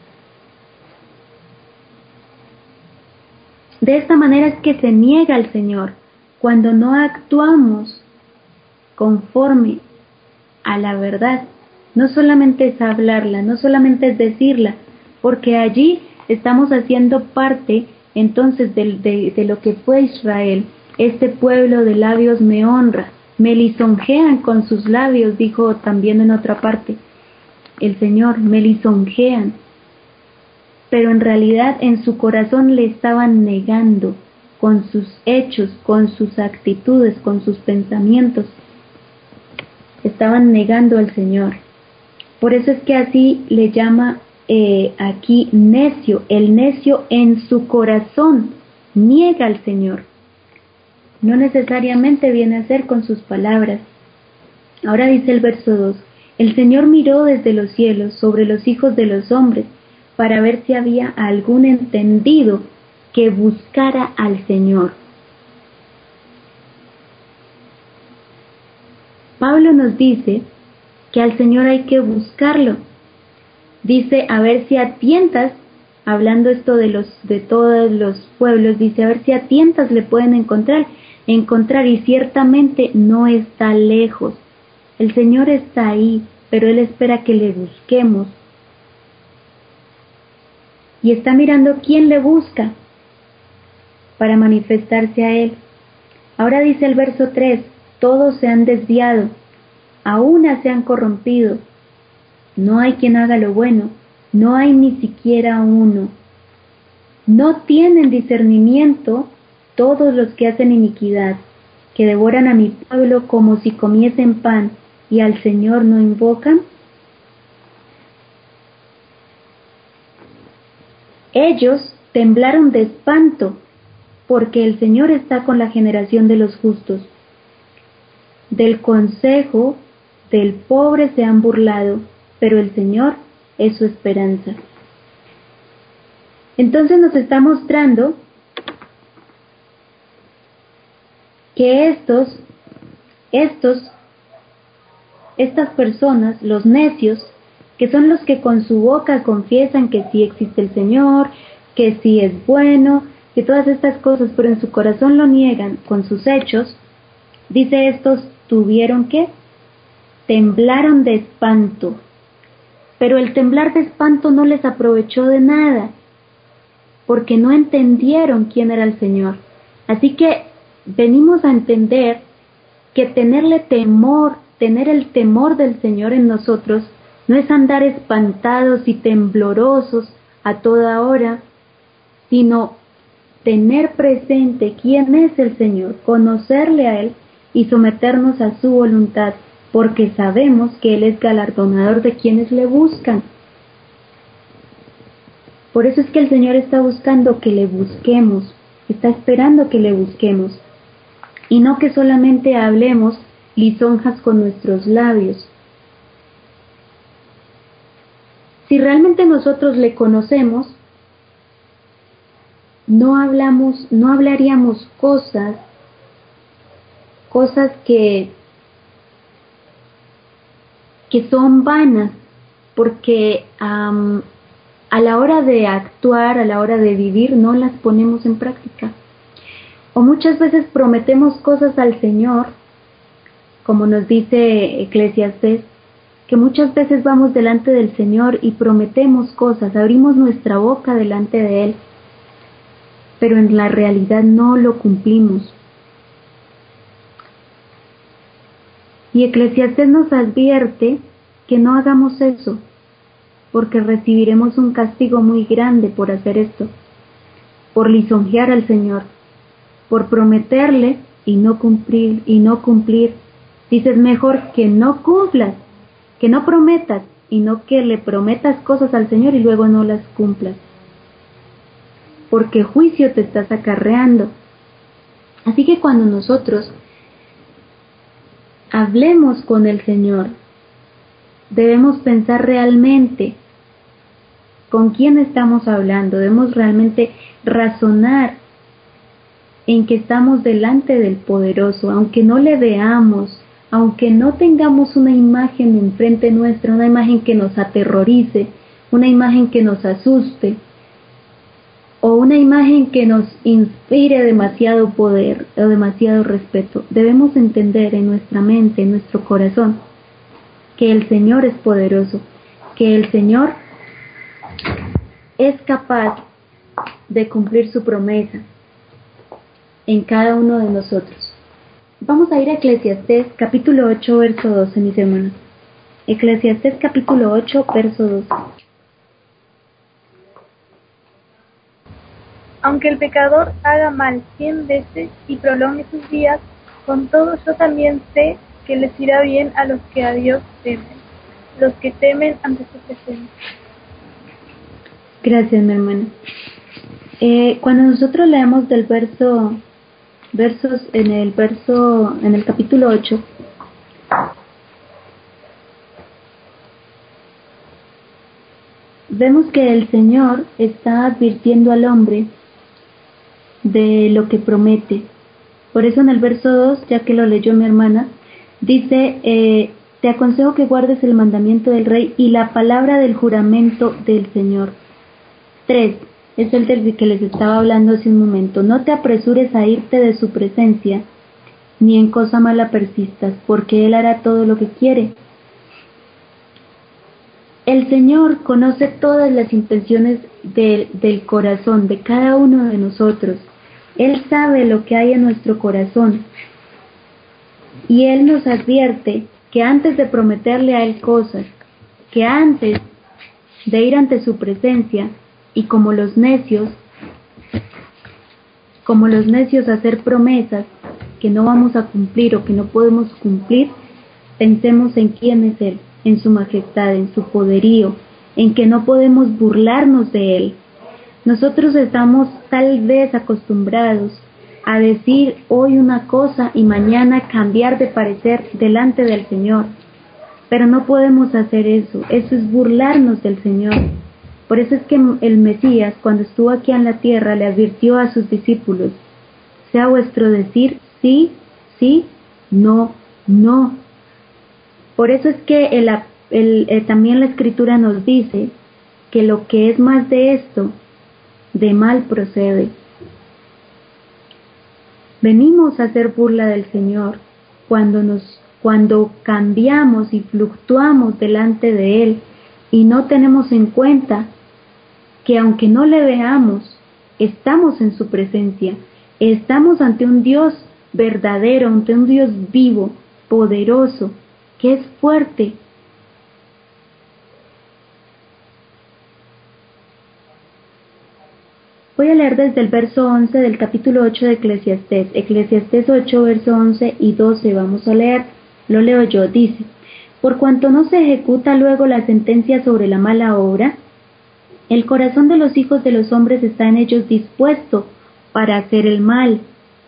De esta manera es que se niega al Señor, cuando no actuamos conforme a la verdad. No solamente es hablarla, no solamente es decirla, porque allí estamos haciendo parte entonces de, de, de lo que fue Israel. Este pueblo de labios me honra, me lisonjean con sus labios, dijo también en otra parte el Señor, me lisonjean. Pero en realidad en su corazón le estaban negando con sus hechos, con sus actitudes, con sus pensamientos. Estaban negando al Señor. Por eso es que así le llama eh, aquí necio. El necio en su corazón niega al Señor. No necesariamente viene a ser con sus palabras. Ahora dice el verso dos, el Señor miró desde los cielos sobre los hijos de los hombres para ver si había algún entendido que buscara al Señor. Pablo nos dice que al Señor hay que buscarlo. Dice, a ver si a tientas, hablando esto de los de todos los pueblos, dice, a ver si a tientas le pueden encontrar, encontrar y ciertamente no está lejos. El Señor está ahí, pero Él espera que le busquemos. Y está mirando quién le busca para manifestarse a Él. Ahora dice el verso tres, todos se han desviado, a una se han corrompido. No hay quien haga lo bueno, no hay ni siquiera uno. No tienen discernimiento todos los que hacen iniquidad, que devoran a mi pueblo como si comiesen pan, y al Señor no invocan. Ellos temblaron de espanto, porque el Señor está con la generación de los justos. Del consejo del pobre se han burlado, pero el Señor es su esperanza. Entonces nos está mostrando que estos, estos, estas personas, los necios, que son los que con su boca confiesan que sí existe el Señor, que sí es bueno, que todas estas cosas, pero en su corazón lo niegan con sus hechos, dice estos tuvieron que, temblaron de espanto. Pero el temblar de espanto no les aprovechó de nada, porque no entendieron quién era el Señor. Así que venimos a entender que tenerle temor, tener el temor del Señor en nosotros, no es andar espantados y temblorosos a toda hora, sino tener presente quién es el Señor, conocerle a Él y someternos a su voluntad, porque sabemos que Él es galardonador de quienes le buscan. Por eso es que el Señor está buscando que le busquemos, está esperando que le busquemos, y no que solamente hablemos lisonjas con nuestros labios. Si realmente nosotros le conocemos, no hablamos, no hablaríamos cosas, cosas que que son vanas, porque um, a la hora de actuar, a la hora de vivir, no las ponemos en práctica. O muchas veces prometemos cosas al Señor, como nos dice Eclesiastés, que muchas veces vamos delante del Señor y prometemos cosas, abrimos nuestra boca delante de Él, pero en la realidad no lo cumplimos. Y Eclesiastés nos advierte que no hagamos eso, porque recibiremos un castigo muy grande por hacer esto, por lisonjear al Señor, por prometerle y no cumplir y no cumplir. Dices, mejor que no cumplas, que no prometas, y no que le prometas cosas al Señor y luego no las cumplas, porque juicio te estás acarreando. Así que cuando nosotros hablemos con el Señor, debemos pensar realmente con quién estamos hablando, debemos realmente razonar en que estamos delante del Poderoso, aunque no le veamos, aunque no tengamos una imagen enfrente nuestra, una imagen que nos aterrorice, una imagen que nos asuste, o una imagen que nos inspire demasiado poder o demasiado respeto. Debemos entender en nuestra mente, en nuestro corazón, que el Señor es poderoso, que el Señor es capaz de cumplir su promesa en cada uno de nosotros. Vamos a ir a Eclesiastés capítulo ocho, verso doce, mis hermanos. Eclesiastés capítulo ocho, verso doce. Aunque el pecador haga mal cien veces y prolongue sus días, con todo yo también sé que les irá bien a los que a Dios temen, los que temen ante su presencia. Gracias, mi hermana. Eh, cuando nosotros leemos del verso, versos en el verso, en el capítulo ocho, vemos que el Señor está advirtiendo al hombre de lo que promete. Por eso en el verso dos, ya que lo leyó mi hermana, dice, eh, te aconsejo que guardes el mandamiento del Rey y la palabra del juramento del Señor. tres. Es el del que les estaba hablando hace un momento. No te apresures a irte de su presencia, ni en cosa mala persistas, porque Él hará todo lo que quiere. El Señor conoce todas las intenciones de, del corazón de cada uno de nosotros. Él sabe lo que hay en nuestro corazón. Y Él nos advierte que antes de prometerle a Él cosas, que antes de ir ante su presencia, y como los necios, como los necios hacer promesas que no vamos a cumplir o que no podemos cumplir, pensemos en quién es Él, en su majestad, en su poderío, en que no podemos burlarnos de Él. Nosotros estamos tal vez acostumbrados a decir hoy una cosa y mañana cambiar de parecer delante del Señor, pero no podemos hacer eso, eso es burlarnos del Señor. Por eso es que el Mesías, cuando estuvo aquí en la tierra, le advirtió a sus discípulos, sea vuestro decir sí, sí, no, no. Por eso es que el, el, eh, también la Escritura nos dice que lo que es más de esto, de mal procede. Venimos a hacer burla del Señor cuando nos, cuando cambiamos y fluctuamos delante de Él y no tenemos en cuenta que aunque no le veamos, estamos en su presencia, estamos ante un Dios verdadero, ante un Dios vivo, poderoso, que es fuerte. Voy a leer desde el verso once del capítulo ocho de Eclesiastés. Eclesiastés ocho, verso once y doce, vamos a leer. Lo leo yo, dice, por cuanto no se ejecuta luego la sentencia sobre la mala obra, el corazón de los hijos de los hombres está en ellos dispuesto para hacer el mal.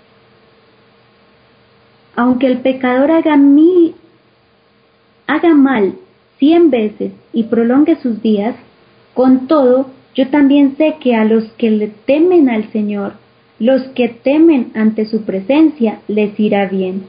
Aunque el pecador haga mil, haga mal cien veces y prolongue sus días, con todo, yo también sé que a los que le temen al Señor, los que temen ante su presencia, les irá bien.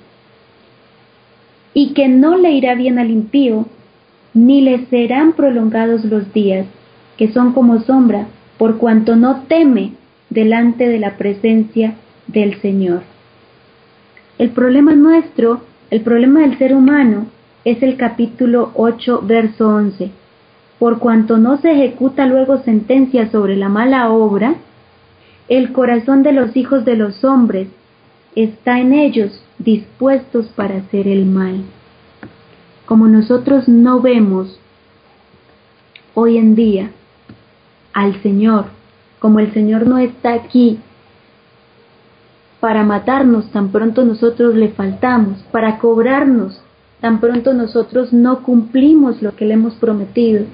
Y que no le irá bien al impío, ni le serán prolongados los días, que son como sombra, por cuanto no teme delante de la presencia del Señor. El problema nuestro, el problema del ser humano, es el capítulo ocho, verso once. Por cuanto no se ejecuta luego sentencia sobre la mala obra, el corazón de los hijos de los hombres está en ellos dispuestos para hacer el mal. Como nosotros no vemos hoy en día al Señor, como el Señor no está aquí para matarnos tan pronto nosotros le faltamos, para cobrarnos tan pronto nosotros no cumplimos lo que le hemos prometido,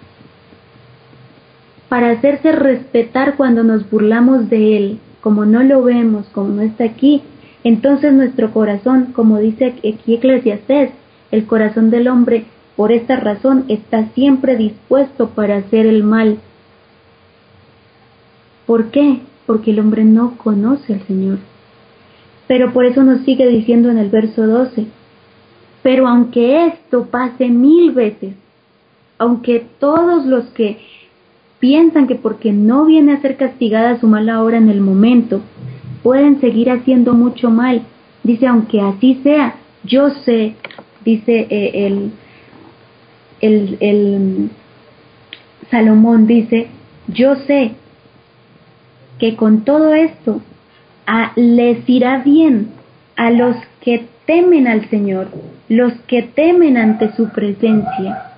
para hacerse respetar cuando nos burlamos de Él, como no lo vemos, como no está aquí. Entonces nuestro corazón, como dice aquí Eclesiastés, el corazón del hombre, por esta razón, está siempre dispuesto para hacer el mal. ¿Por qué? Porque el hombre no conoce al Señor. Pero por eso nos sigue diciendo en el verso doce, pero aunque esto pase mil veces, aunque todos los que piensan que porque no viene a ser castigada su mala obra en el momento, pueden seguir haciendo mucho mal, dice, aunque así sea, yo sé, dice eh, el, el, el Salomón, dice, yo sé que con todo esto a, les irá bien a los que temen al Señor, los que temen ante su presencia.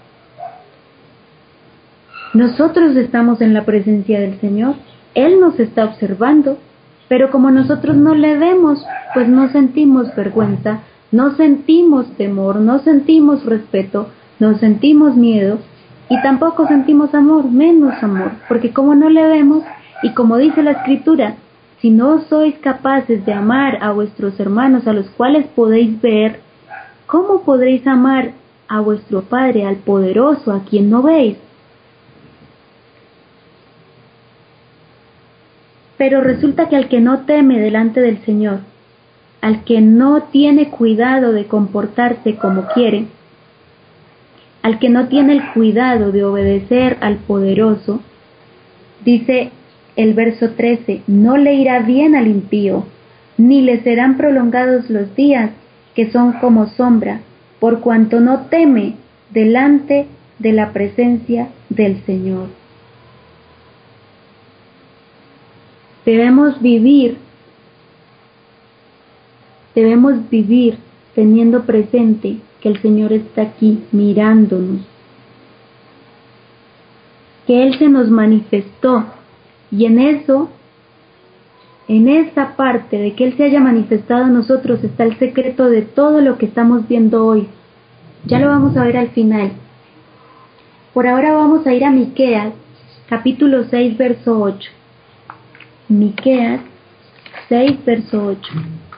Nosotros estamos en la presencia del Señor, Él nos está observando, pero como nosotros no le vemos, pues no sentimos vergüenza, no sentimos temor, no sentimos respeto, no sentimos miedo y tampoco sentimos amor, menos amor, porque como no le vemos y como dice la Escritura, si no sois capaces de amar a vuestros hermanos a los cuales podéis ver, ¿cómo podréis amar a vuestro Padre, al poderoso, a quien no veis? Pero resulta que al que no teme delante del Señor, al que no tiene cuidado de comportarse como quiere, al que no tiene el cuidado de obedecer al poderoso, dice el verso trece, no le irá bien al impío, ni le serán prolongados los días que son como sombra, por cuanto no teme delante de la presencia del Señor. Debemos vivir, debemos vivir teniendo presente que el Señor está aquí mirándonos, que Él se nos manifestó y en eso, en esa parte de que Él se haya manifestado a nosotros está el secreto de todo lo que estamos viendo hoy. Ya lo vamos a ver al final. Por ahora vamos a ir a Miqueas, capítulo seis, verso ocho. Miqueas seis, verso ocho.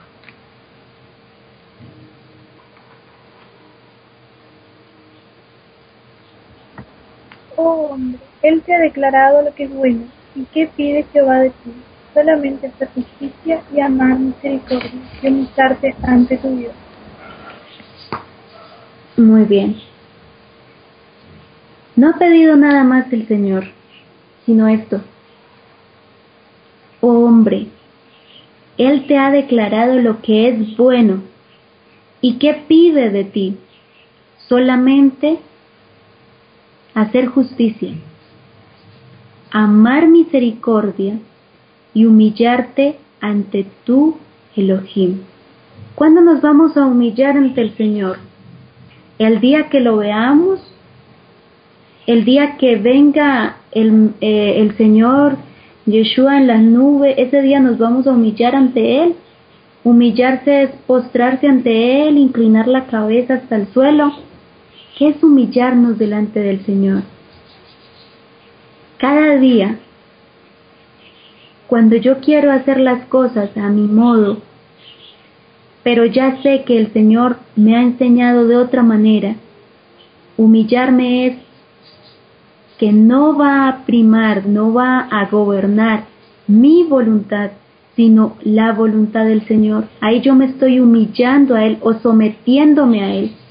Oh hombre, Él te ha declarado lo que es bueno. ¿Y qué pide Jehová de ti? Solamente hacer justicia y amar misericordia y humillarte ante tu Dios. Muy bien. No ha pedido nada más el Señor, sino esto. Oh hombre, Él te ha declarado lo que es bueno. ¿Y qué pide de ti? Solamente hacer justicia, amar misericordia y humillarte ante tu Elohim. ¿Cuándo nos vamos a humillar ante el Señor? ¿El día que lo veamos? ¿El día que venga el, eh, el Señor Yeshua en las nubes? ¿Ese día nos vamos a humillar ante Él? Humillarse es postrarse ante Él, inclinar la cabeza hasta el suelo. ¿Qué es humillarnos delante del Señor? Cada día, cuando yo quiero hacer las cosas a mi modo, pero ya sé que el Señor me ha enseñado de otra manera, humillarme es que no va a primar, no va a gobernar mi voluntad, sino la voluntad del Señor. Ahí yo me estoy humillando a Él o sometiéndome a Él.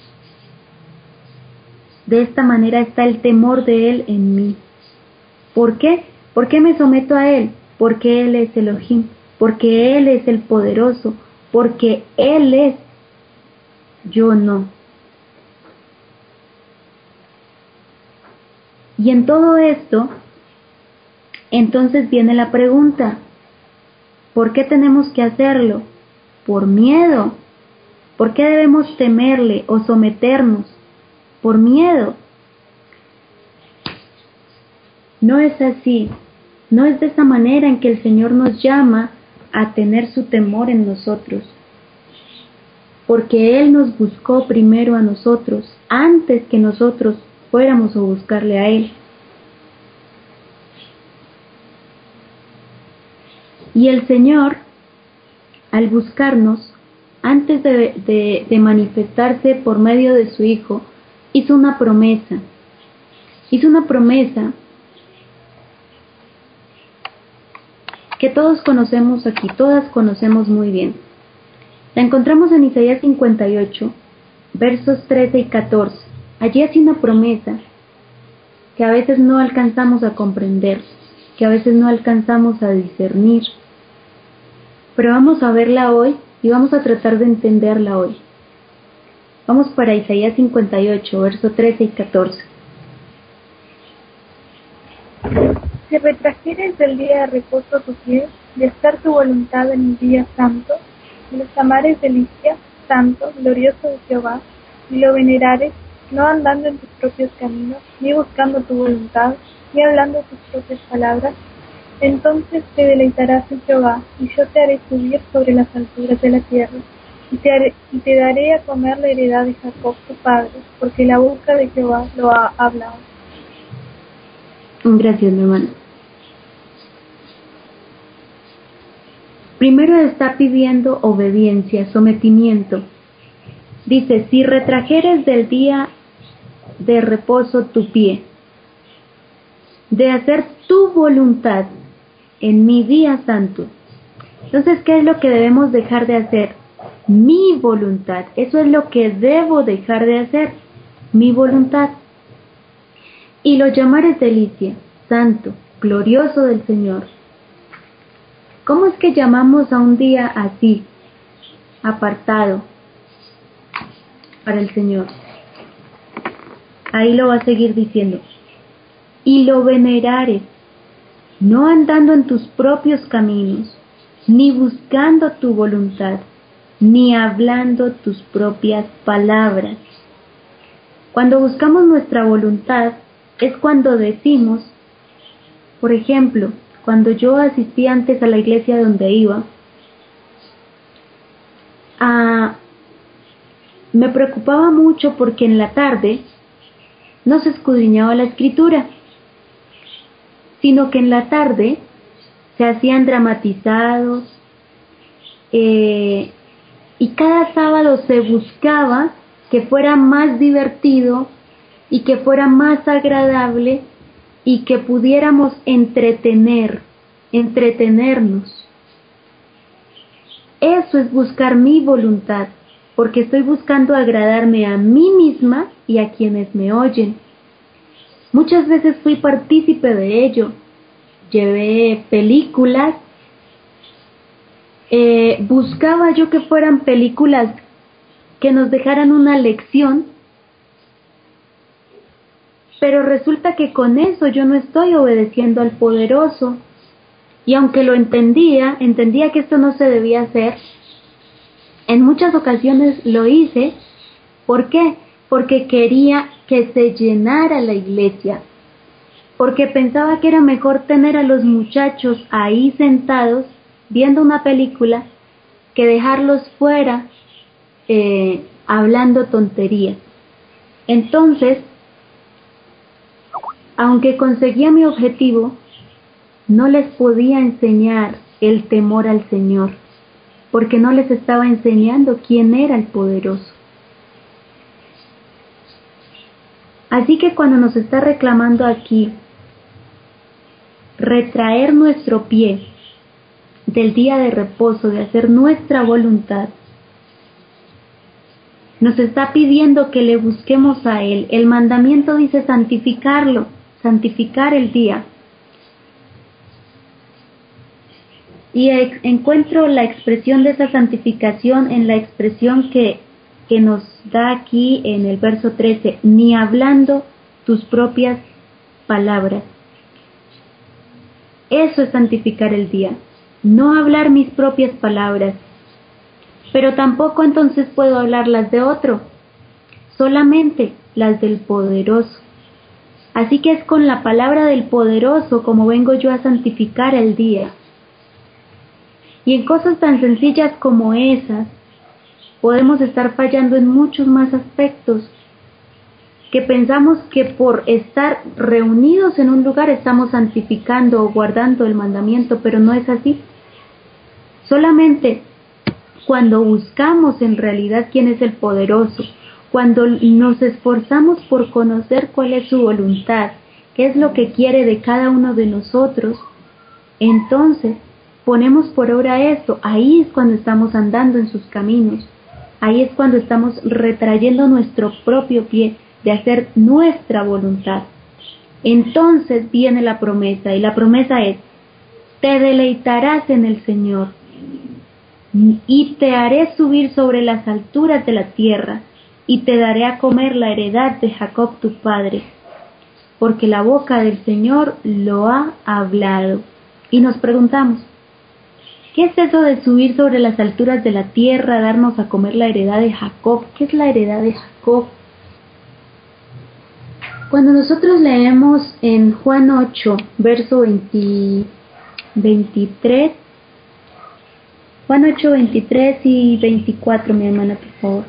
De esta manera está el temor de Él en mí. ¿Por qué? ¿Por qué me someto a Él? Porque Él es Elohim, porque Él es el poderoso, porque Él es, yo no. Y en todo esto, entonces viene la pregunta, ¿por qué tenemos que hacerlo? Por miedo. ¿Por qué debemos temerle o someternos? Por miedo. No es así. No es de esa manera en que el Señor nos llama a tener su temor en nosotros, porque Él nos buscó primero a nosotros, antes que nosotros fuéramos a buscarle a Él. Y el Señor, al buscarnos, antes de, de, de manifestarse por medio de su Hijo, hizo una promesa. Hizo una promesa que todos conocemos aquí, todas conocemos muy bien. La encontramos en Isaías cincuenta y ocho, versos trece y catorce. Allí hace una promesa que a veces no alcanzamos a comprender, que a veces no alcanzamos a discernir. Pero vamos a verla hoy y vamos a tratar de entenderla hoy. Vamos para Isaías cincuenta y ocho, versos trece y catorce. Si retrajeres del día de reposo tu pie, de hacer tu voluntad en el día santo, y los amares delicia, santo, glorioso de Jehová, y lo venerares, no andando en tus propios caminos, ni buscando tu voluntad, ni hablando tus propias palabras, entonces te deleitarás en Jehová, y yo te haré subir sobre las alturas de la tierra, y te, haré, y te daré a comer la heredad de Jacob tu padre, porque la boca de Jehová lo ha hablado. Gracias, mi hermano. Primero está pidiendo obediencia, sometimiento. Dice, si retrajeres del día de reposo tu pie, de hacer tu voluntad en mi día santo. Entonces, ¿qué es lo que debemos dejar de hacer? Mi voluntad. Eso es lo que debo dejar de hacer. Mi voluntad. Y lo llamares delicia, santo, glorioso del Señor. ¿Cómo es que llamamos a un día así, apartado para el Señor? Ahí lo va a seguir diciendo. Y lo venerares, no andando en tus propios caminos, ni buscando tu voluntad, ni hablando tus propias palabras. Cuando buscamos nuestra voluntad, es cuando decimos, por ejemplo, cuando yo asistí antes a la iglesia donde iba, a, me preocupaba mucho porque en la tarde no se escudriñaba la escritura, sino que en la tarde se hacían dramatizados eh, y cada sábado se buscaba que fuera más divertido y que fuera más agradable y que pudiéramos entretener, entretenernos. Eso es buscar mi voluntad, porque estoy buscando agradarme a mí misma y a quienes me oyen. Muchas veces fui partícipe de ello. Llevé películas, eh, buscaba yo que fueran películas que nos dejaran una lección, pero resulta que con eso yo no estoy obedeciendo al poderoso. Y aunque lo entendía, entendía que esto no se debía hacer, en muchas ocasiones lo hice. ¿Por qué? Porque quería que se llenara la iglesia, porque pensaba que era mejor tener a los muchachos ahí sentados viendo una película que dejarlos fuera eh, hablando tonterías. Entonces, aunque conseguía mi objetivo, no les podía enseñar el temor al Señor, porque no les estaba enseñando quién era el poderoso. Así que cuando nos está reclamando aquí retraer nuestro pie del día de reposo, de hacer nuestra voluntad, nos está pidiendo que le busquemos a Él. El mandamiento dice santificarlo, santificar el día. Y ex- encuentro la expresión de esa santificación en la expresión que, que nos da aquí en el verso trece, ni hablando tus propias palabras. Eso es santificar el día, no hablar mis propias palabras, pero tampoco entonces puedo hablar las de otro, solamente las del poderoso. Así que es con la palabra del poderoso como vengo yo a santificar el día. Y en cosas tan sencillas como esas, podemos estar fallando en muchos más aspectos, que pensamos que por estar reunidos en un lugar estamos santificando o guardando el mandamiento, pero no es así. Solamente cuando buscamos en realidad quién es el poderoso, cuando nos esforzamos por conocer cuál es su voluntad, qué es lo que quiere de cada uno de nosotros, entonces ponemos por obra esto. Ahí es cuando estamos andando en sus caminos, ahí es cuando estamos retrayendo nuestro propio pie de hacer nuestra voluntad. Entonces viene la promesa, y la promesa es: te deleitarás en el Señor, y te haré subir sobre las alturas de la tierra, y te daré a comer la heredad de Jacob tu padre, porque la boca del Señor lo ha hablado. Y nos preguntamos, ¿qué es eso de subir sobre las alturas de la tierra, darnos a comer la heredad de Jacob? ¿Qué es la heredad de Jacob? Cuando nosotros leemos en Juan ocho, verso veinte, veintitrés, Juan ocho, veintitrés y veinticuatro, mi hermana, por favor.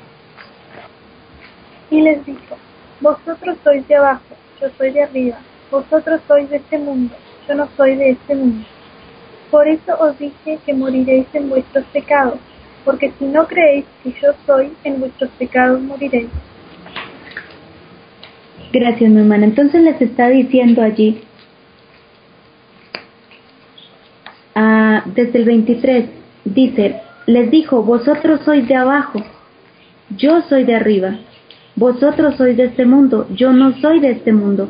Y les dijo: vosotros sois de abajo, yo soy de arriba. Vosotros sois de este mundo, yo no soy de este mundo. Por eso os dije que moriréis en vuestros pecados, porque si no creéis que yo soy, en vuestros pecados moriréis. Gracias, mi hermana. Entonces les está diciendo allí, ah, desde el veintitrés, dice, les dijo: vosotros sois de abajo, yo soy de arriba. Vosotros sois de este mundo, yo no soy de este mundo.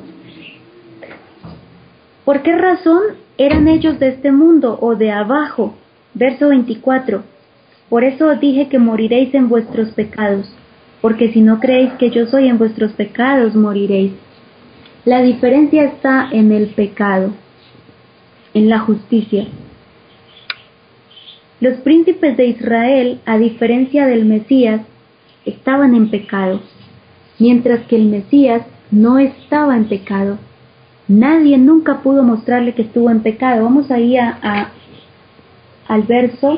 ¿Por qué razón eran ellos de este mundo o de abajo? Verso veinticuatro. Por eso os dije que moriréis en vuestros pecados, porque si no creéis que yo soy, en vuestros pecados moriréis. La diferencia está en el pecado, en la justicia. Los príncipes de Israel, a diferencia del Mesías, estaban en pecado, mientras que el Mesías no estaba en pecado. Nadie nunca pudo mostrarle que estuvo en pecado. Vamos ahí a, a, al verso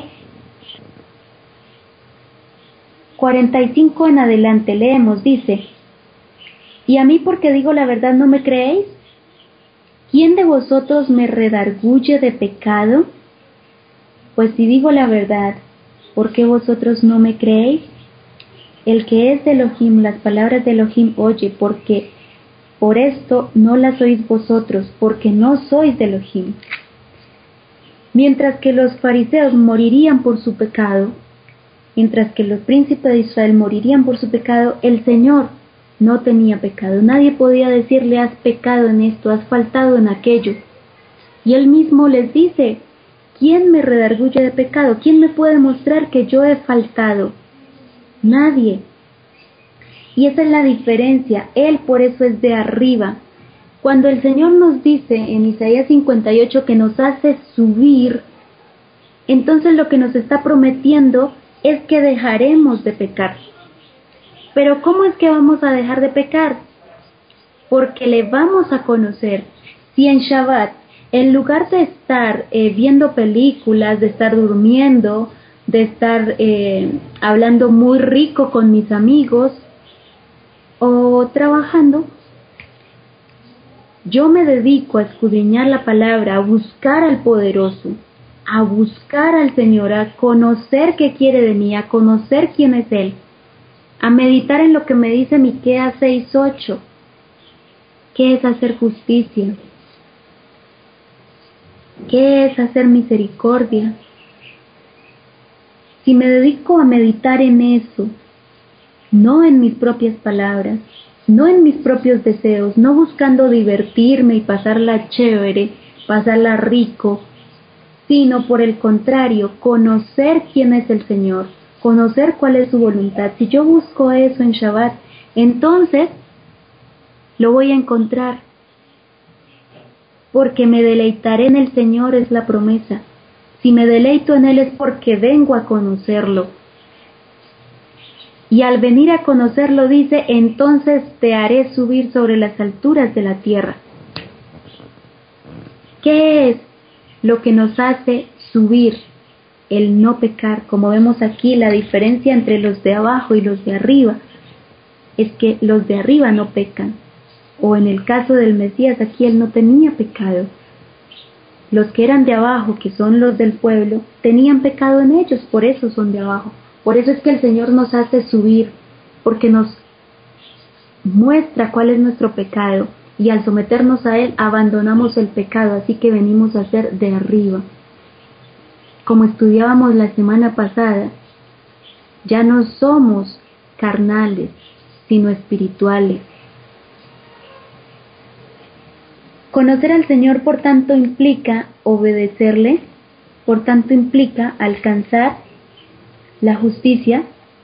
cuarenta y cinco en adelante, leemos, dice: ¿y a mí porque digo la verdad no me creéis? ¿Quién de vosotros me redarguye de pecado? Pues si digo la verdad, ¿por qué vosotros no me creéis? El que es de Elohim, las palabras de Elohim oye, porque por esto no las oís vosotros, porque no sois de Elohim. Mientras que los fariseos morirían por su pecado, mientras que los príncipes de Israel morirían por su pecado, el Señor no tenía pecado. Nadie podía decirle: has pecado en esto, has faltado en aquello. Y Él mismo les dice: ¿quién me redarguye de pecado? ¿Quién me puede mostrar que yo he faltado? Nadie. Y esa es la diferencia. Él por eso es de arriba. Cuando el Señor nos dice en Isaías cincuenta y ocho que nos hace subir, entonces lo que nos está prometiendo es que dejaremos de pecar. Pero ¿cómo es que vamos a dejar de pecar? Porque le vamos a conocer. Si en Shabbat, en lugar de estar eh, viendo películas, de estar durmiendo, de estar eh, hablando muy rico con mis amigos o trabajando, yo me dedico a escudriñar la palabra, a buscar al poderoso, a buscar al Señor, a conocer qué quiere de mí, a conocer quién es Él, a meditar en lo que me dice Miqueas seis ocho, qué es hacer justicia, qué es hacer misericordia. Si me dedico a meditar en eso, no en mis propias palabras, no en mis propios deseos, no buscando divertirme y pasarla chévere, pasarla rico, sino por el contrario, conocer quién es el Señor, conocer cuál es su voluntad. Si yo busco eso en Shabbat, entonces lo voy a encontrar, porque me deleitaré en el Señor, es la promesa. Si me deleito en Él es porque vengo a conocerlo. Y al venir a conocerlo dice: entonces te haré subir sobre las alturas de la tierra. ¿Qué es lo que nos hace subir? el no pecar. Como vemos aquí, la diferencia entre los de abajo y los de arriba es que los de arriba no pecan, o en el caso del Mesías, aquí él no tenía pecado. Los que eran de abajo, que son los del pueblo, tenían pecado en ellos, por eso son de abajo. Por eso es que el Señor nos hace subir, porque nos muestra cuál es nuestro pecado, y al someternos a Él abandonamos el pecado, así que venimos a ser de arriba. Como estudiábamos la semana pasada, ya no somos carnales, sino espirituales. Conocer al Señor, por tanto, implica obedecerle, por tanto implica alcanzar la justicia,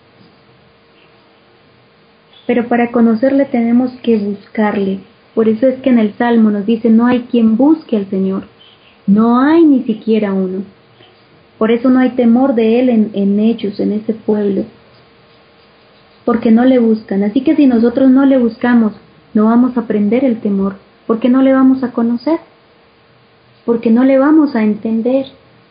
pero para conocerle tenemos que buscarle. Por eso es que en el Salmo nos dice, no hay quien busque al Señor, no hay ni siquiera uno. Por eso no hay temor de Él en, en ellos, en ese pueblo, porque no le buscan. Así que si nosotros no le buscamos, no vamos a aprender el temor, porque no le vamos a conocer, porque no le vamos a entender.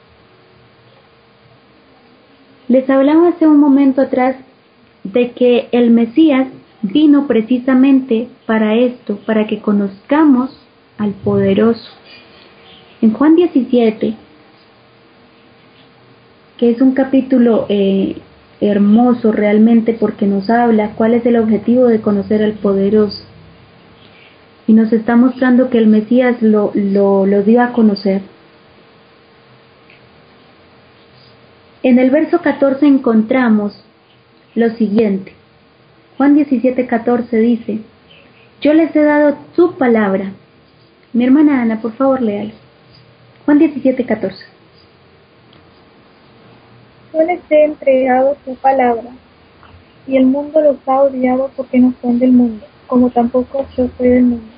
Les hablaba hace un momento atrás de que el Mesías vino precisamente para esto, para que conozcamos al poderoso. En Juan diecisiete, que es un capítulo eh, hermoso realmente porque nos habla cuál es el objetivo de conocer al poderoso. Y nos está mostrando que el Mesías lo, lo, lo dio a conocer. En el verso catorce encontramos lo siguiente. Juan diecisiete, catorce dice, yo les he dado tu palabra. Mi hermana Ana, por favor, léalo. Juan diecisiete, catorce. Yo les he entregado tu palabra, y el mundo los ha odiado porque no son del mundo, como tampoco yo soy del mundo.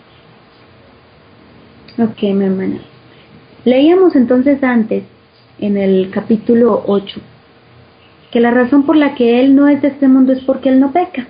Ok, mi hermana. Leíamos entonces antes, en el capítulo ocho, que la razón por la que Él no es de este mundo es porque Él no peca.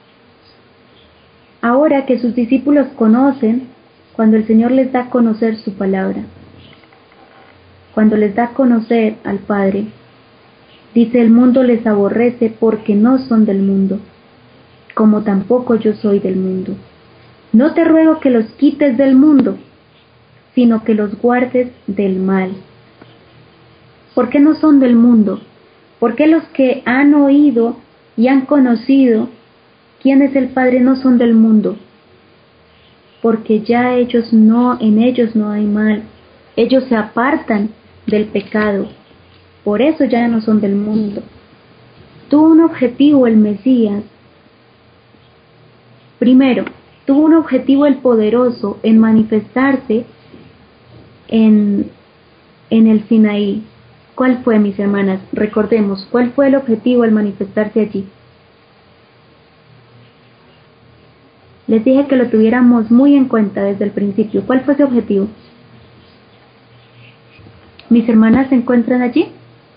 Ahora que sus discípulos conocen, cuando el Señor les da a conocer su palabra, cuando les da a conocer al Padre, dice, el mundo les aborrece porque no son del mundo, como tampoco yo soy del mundo. No te ruego que los quites del mundo, sino que los guardes del mal. ¿Por qué no son del mundo? ¿Por qué los que han oído y han conocido quién es el Padre no son del mundo? Porque ya ellos no, en ellos no hay mal. Ellos se apartan del pecado. Por eso ya no son del mundo. Tuvo un objetivo el Mesías. Primero, tuvo un objetivo el poderoso en manifestarse en, en el Sinaí. ¿Cuál fue, mis hermanas? Recordemos, ¿cuál fue el objetivo al manifestarse allí? Les dije que lo tuviéramos muy en cuenta desde el principio. ¿Cuál fue ese objetivo? ¿Mis hermanas se encuentran allí?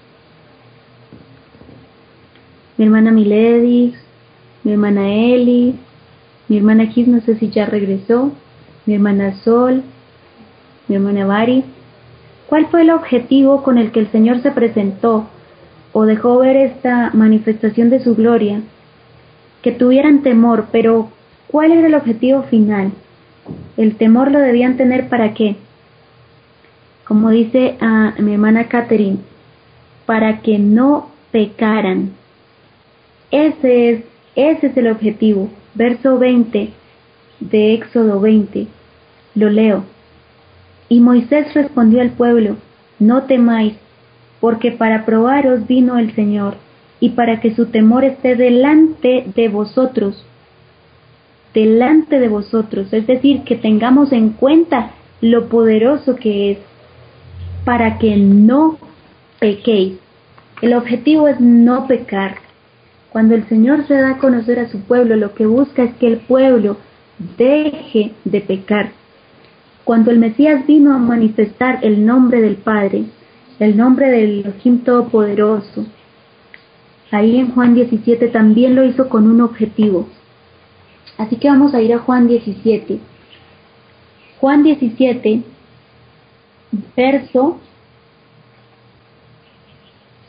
Mi hermana Milady, mi hermana Eli, mi hermana Kiss, no sé si ya regresó, mi hermana Sol, mi hermana Bari. ¿Cuál fue el objetivo con el que el Señor se presentó o dejó ver esta manifestación de su gloria? Que tuvieran temor, pero ¿cuál era el objetivo final? El temor lo debían tener ¿para qué? Como dice a mi hermana Catherine, para que no pecaran. Ese es, ese es el objetivo. Verso veinte de Éxodo veinte. Lo leo. Y Moisés respondió al pueblo, no temáis, porque para probaros vino el Señor, y para que su temor esté delante de vosotros, delante de vosotros, es decir, que tengamos en cuenta lo poderoso que es, para que no pequéis. El objetivo es no pecar. Cuando el Señor se da a conocer a su pueblo, lo que busca es que el pueblo deje de pecar. Cuando el Mesías vino a manifestar el nombre del Padre, el nombre del Elohim Todopoderoso, ahí en Juan diecisiete también lo hizo con un objetivo. Así que vamos a ir a Juan diecisiete. Juan diecisiete, verso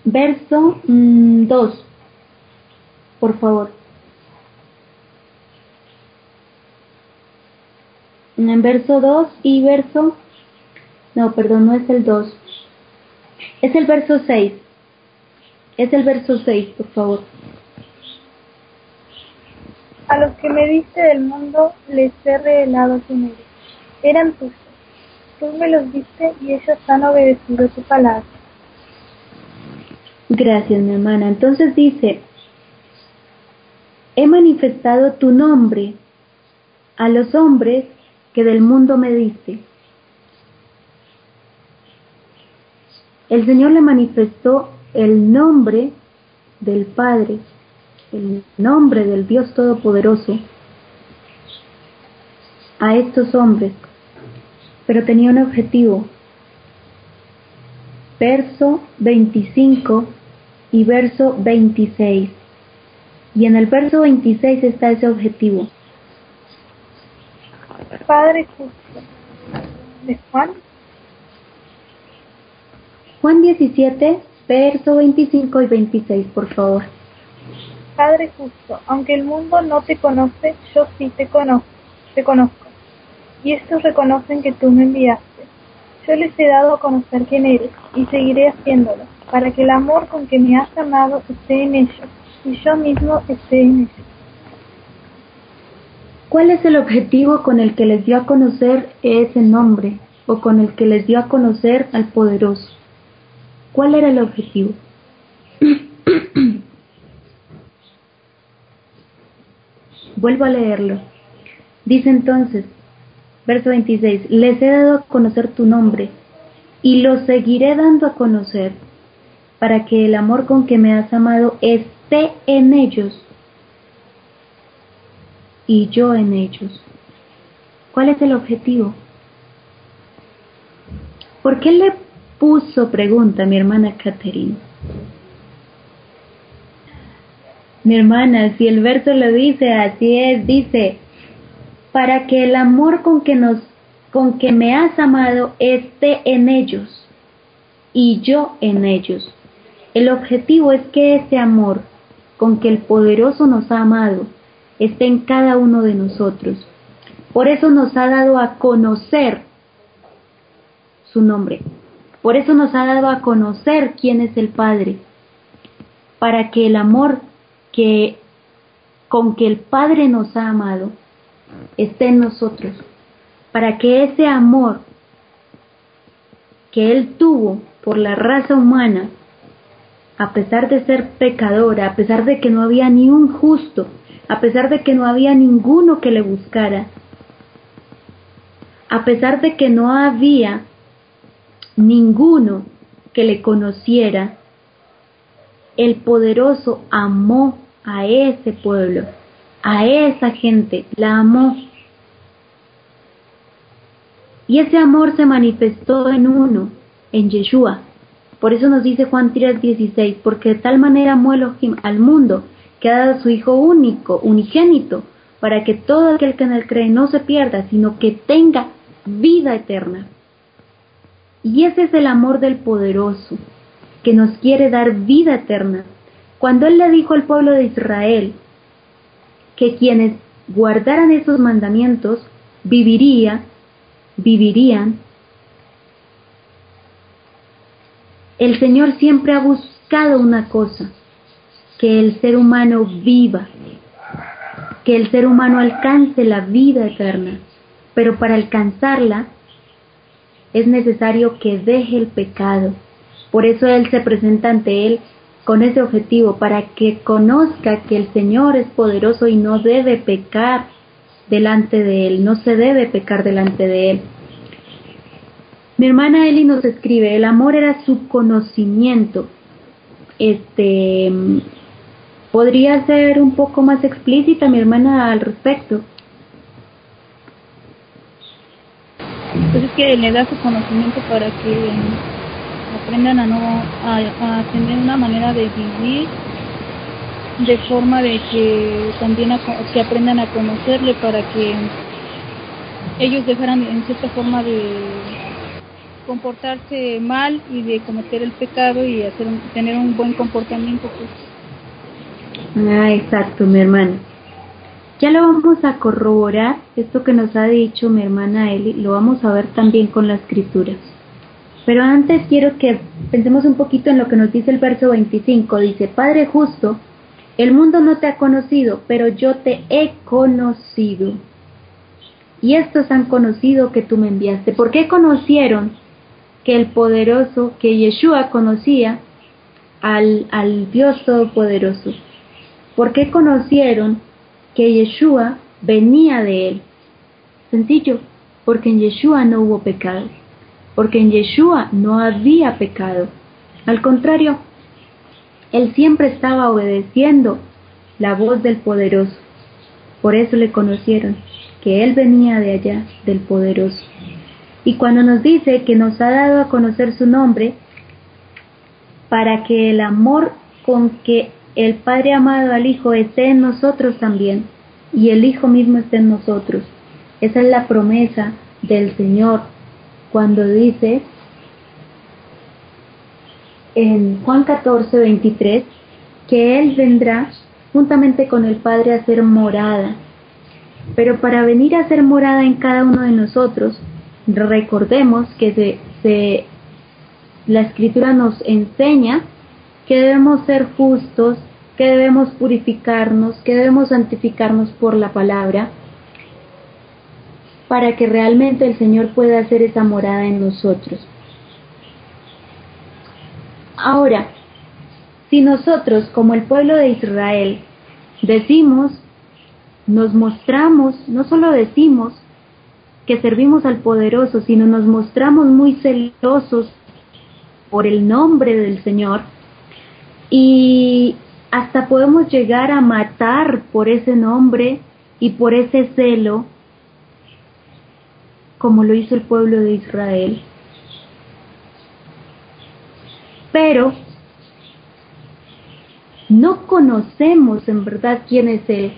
verso mm, dos, por favor. En verso dos y verso... No, perdón, no es el dos. Es el verso seis. Es el verso seis, por favor. A los que me diste del mundo les he revelado quién eres. Eran tuyos. Tú me los diste y ellos han obedecido tu palabra. Gracias, mi hermana. Entonces dice, he manifestado tu nombre a los hombres que del mundo me diste. El Señor le manifestó el nombre del Padre, el nombre del Dios Todopoderoso a estos hombres, pero tenía un objetivo. Verso veinticinco y verso veintiséis. Y en el verso veintiséis está ese objetivo. Padre justo. ¿De Juan? Juan diecisiete, verso veinticinco y veintiséis, por favor. Padre justo, aunque el mundo no te conoce, yo sí te conozco, te conozco. Y estos reconocen que tú me enviaste. Yo les he dado a conocer quién eres, y seguiré haciéndolo, para que el amor con que me has amado esté en ellos, y yo mismo esté en ellos. ¿Cuál es el objetivo con el que les dio a conocer ese nombre, o con el que les dio a conocer al poderoso? ¿Cuál era el objetivo? Vuelvo a leerlo. Dice entonces, verso veintiséis, les he dado a conocer tu nombre, y lo seguiré dando a conocer, para que el amor con que me has amado esté en ellos, y yo en ellos. ¿Cuál es el objetivo? ¿Por qué le puso pregunta a mi hermana Catherine? Mi hermana, si el verso lo dice, así es, dice, para que el amor con que nos, con que me has amado esté en ellos, y yo en ellos. El objetivo es que ese amor con que el poderoso nos ha amado esté en cada uno de nosotros. Por eso nos ha dado a conocer su nombre. Por eso nos ha dado a conocer quién es el Padre. Para que el amor que con que el Padre nos ha amado esté en nosotros. Para que ese amor que Él tuvo por la raza humana, a pesar de ser pecadora, a pesar de que no había ni un justo, a pesar de que no había ninguno que le buscara, a pesar de que no había ninguno que le conociera, el poderoso amó a ese pueblo, a esa gente, la amó. Y ese amor se manifestó en uno, en Yeshua. Por eso nos dice Juan tres dieciséis, porque de tal manera amó Elohim al mundo, que ha dado a su Hijo único, unigénito, para que todo aquel que en él cree no se pierda, sino que tenga vida eterna. Y ese es el amor del poderoso, que nos quiere dar vida eterna. Cuando Él le dijo al pueblo de Israel que quienes guardaran esos mandamientos viviría, vivirían, el Señor siempre ha buscado una cosa, que el ser humano viva, que el ser humano alcance la vida eterna, pero para alcanzarla es necesario que deje el pecado. Por eso Él se presenta ante Él con ese objetivo, para que conozca que el Señor es poderoso y no debe pecar delante de Él, no se debe pecar delante de Él. Mi hermana Eli nos escribe, el amor era su conocimiento. Este, ¿podría ser un poco más explícita mi hermana al respecto? Pues es que le da su conocimiento para que aprendan a no a, a tener una manera de vivir de forma de que también a, que aprendan a conocerle, para que ellos dejaran en cierta forma de comportarse mal y de cometer el pecado y hacer un, tener un buen comportamiento, pues. Ah, exacto, mi hermana. Ya lo vamos a corroborar, esto que nos ha dicho mi hermana Eli, lo vamos a ver también con la escritura. Pero antes quiero que pensemos un poquito en lo que nos dice el verso veinticinco. Dice, Padre justo, el mundo no te ha conocido, pero yo te he conocido. Y estos han conocido que tú me enviaste. ¿Por qué conocieron que el poderoso, que Yeshua conocía al, al Dios Todopoderoso? ¿Por qué conocieron que Yeshua venía de él? Sencillo, porque en Yeshua no hubo pecado. Porque en Yeshua no había pecado. Al contrario, él siempre estaba obedeciendo la voz del poderoso. Por eso le conocieron, que él venía de allá, del poderoso. Y cuando nos dice que nos ha dado a conocer su nombre, para que el amor con que el Padre amado al Hijo esté en nosotros también, y el Hijo mismo esté en nosotros. Esa es la promesa del Señor, cuando dice en Juan catorce, veintitrés, que Él vendrá juntamente con el Padre a hacer morada. Pero para venir a hacer morada en cada uno de nosotros, recordemos que se, se, la Escritura nos enseña que debemos ser justos, que debemos purificarnos, que debemos santificarnos por la palabra, para que realmente el Señor pueda hacer esa morada en nosotros. Ahora, si nosotros, como el pueblo de Israel, decimos, nos mostramos, no solo decimos que servimos al poderoso, sino nos mostramos muy celosos por el nombre del Señor, y hasta podemos llegar a matar por ese nombre y por ese celo, como lo hizo el pueblo de Israel. Pero no conocemos en verdad quién es Él.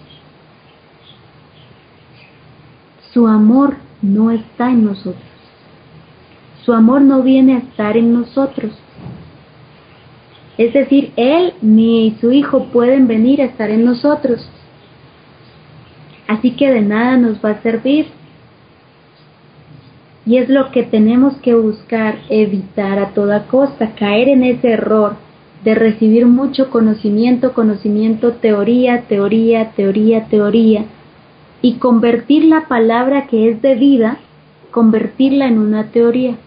Su amor no está en nosotros. Su amor no viene a estar en nosotros. Es decir, Él ni su Hijo pueden venir a estar en nosotros. Así que de nada nos va a servir. Y es lo que tenemos que buscar, evitar a toda costa, caer en ese error de recibir mucho conocimiento, conocimiento, teoría, teoría, teoría, teoría, y convertir la palabra que es de vida, convertirla en una teoría.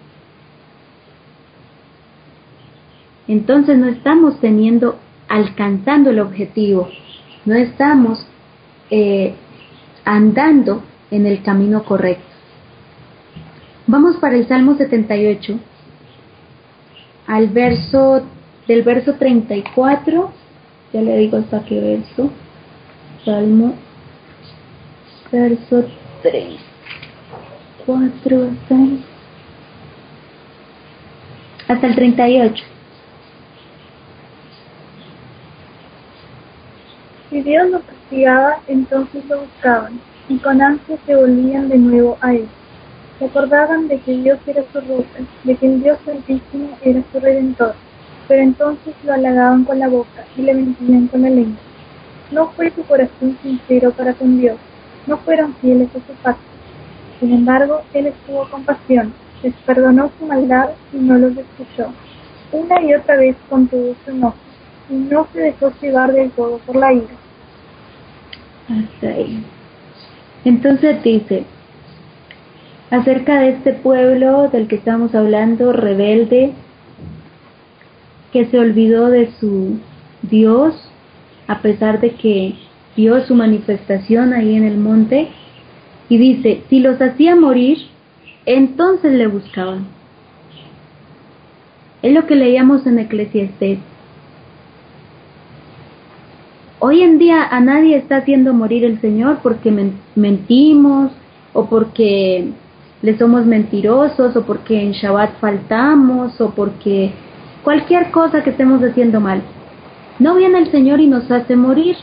Entonces no estamos teniendo, alcanzando el objetivo, no estamos eh, andando en el camino correcto. Vamos para el Salmo setenta y ocho, al verso, del verso treinta y cuatro, ya le digo hasta qué verso, Salmo, verso tres, cuatro, hasta, hasta el treinta y ocho. Si Dios los castigaba, entonces lo buscaban, y con ansia se volvían de nuevo a él. Se acordaban de que Dios era su roca, de que el Dios Altísimo era su Redentor, pero entonces lo halagaban con la boca y le mentían con la lengua. No fue su corazón sincero para con Dios, no fueron fieles a su pacto. Sin embargo, Él estuvo compasión, les perdonó su maldad y no los escuchó. Una y otra vez contuvo su enojo, y no se dejó llevar del todo por la ira. Hasta ahí. Entonces dice, acerca de este pueblo del que estamos hablando, rebelde, que se olvidó de su Dios, a pesar de que dio su manifestación ahí en el monte, y dice, si los hacía morir, entonces le buscaban. Es lo que leíamos en Eclesiastés. Hoy en día a nadie está haciendo morir el Señor porque mentimos, o porque le somos mentirosos, o porque en Shabbat faltamos, o porque cualquier cosa que estemos haciendo mal. No viene el Señor y nos hace morir.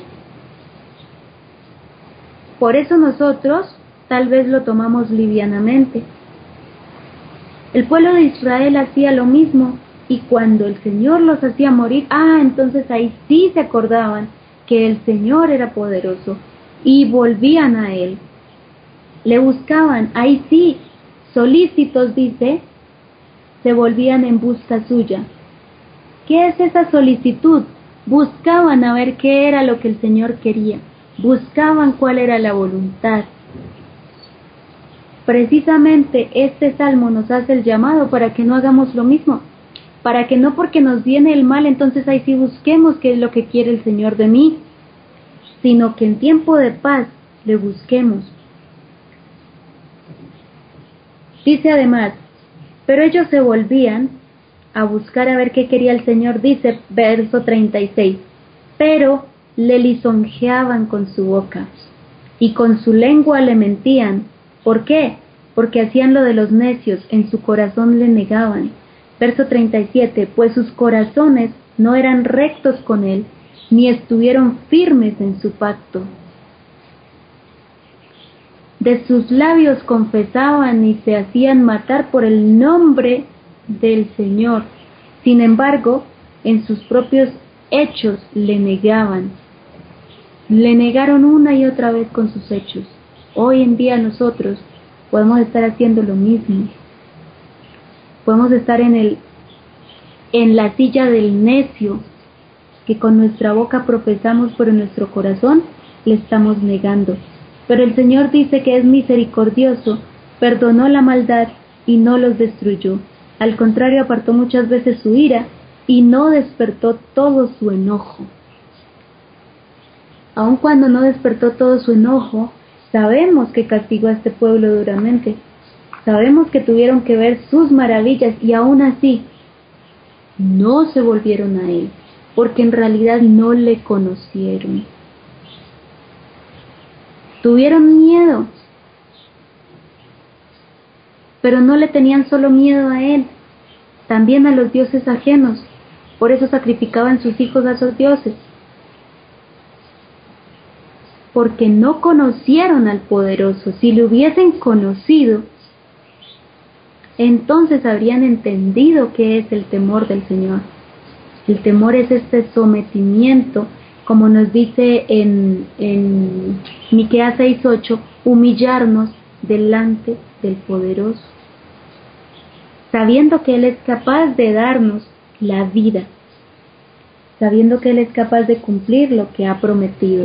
Por eso nosotros tal vez lo tomamos livianamente. El pueblo de Israel hacía lo mismo, y cuando el Señor los hacía morir, ah, entonces ahí sí se acordaban que el Señor era poderoso y volvían a Él. Le buscaban, ahí sí, solícitos, dice, se volvían en busca suya. ¿Qué es esa solicitud? Buscaban a ver qué era lo que el Señor quería, buscaban cuál era la voluntad. Precisamente este salmo nos hace el llamado para que no hagamos lo mismo, para que no porque nos viene el mal, entonces ahí sí busquemos qué es lo que quiere el Señor de mí, sino que en tiempo de paz le busquemos. Dice además, pero ellos se volvían a buscar a ver qué quería el Señor, dice verso treinta y seis, pero le lisonjeaban con su boca y con su lengua le mentían. ¿Por qué? Porque hacían lo de los necios, en su corazón le negaban. Verso treinta y siete, pues sus corazones no eran rectos con él, ni estuvieron firmes en su pacto. De sus labios confesaban y se hacían matar por el nombre del Señor. Sin embargo, en sus propios hechos le negaban. Le negaron una y otra vez con sus hechos. Hoy en día nosotros podemos estar haciendo lo mismo. Podemos estar en el en la silla del necio, que con nuestra boca profesamos, pero en nuestro corazón le estamos negando. Pero el Señor dice que es misericordioso, perdonó la maldad y no los destruyó. Al contrario, apartó muchas veces su ira y no despertó todo su enojo. Aun cuando no despertó todo su enojo, sabemos que castigó a este pueblo duramente. Sabemos que tuvieron que ver sus maravillas y aún así no se volvieron a Él, porque en realidad no le conocieron. Tuvieron miedo, pero no le tenían solo miedo a Él, también a los dioses ajenos. Por eso sacrificaban sus hijos a esos dioses, porque no conocieron al poderoso. Si le hubiesen conocido, entonces habrían entendido qué es el temor del Señor. El temor es este sometimiento, como nos dice en, en Miqueas seis ocho, humillarnos delante del poderoso, sabiendo que Él es capaz de darnos la vida, sabiendo que Él es capaz de cumplir lo que ha prometido.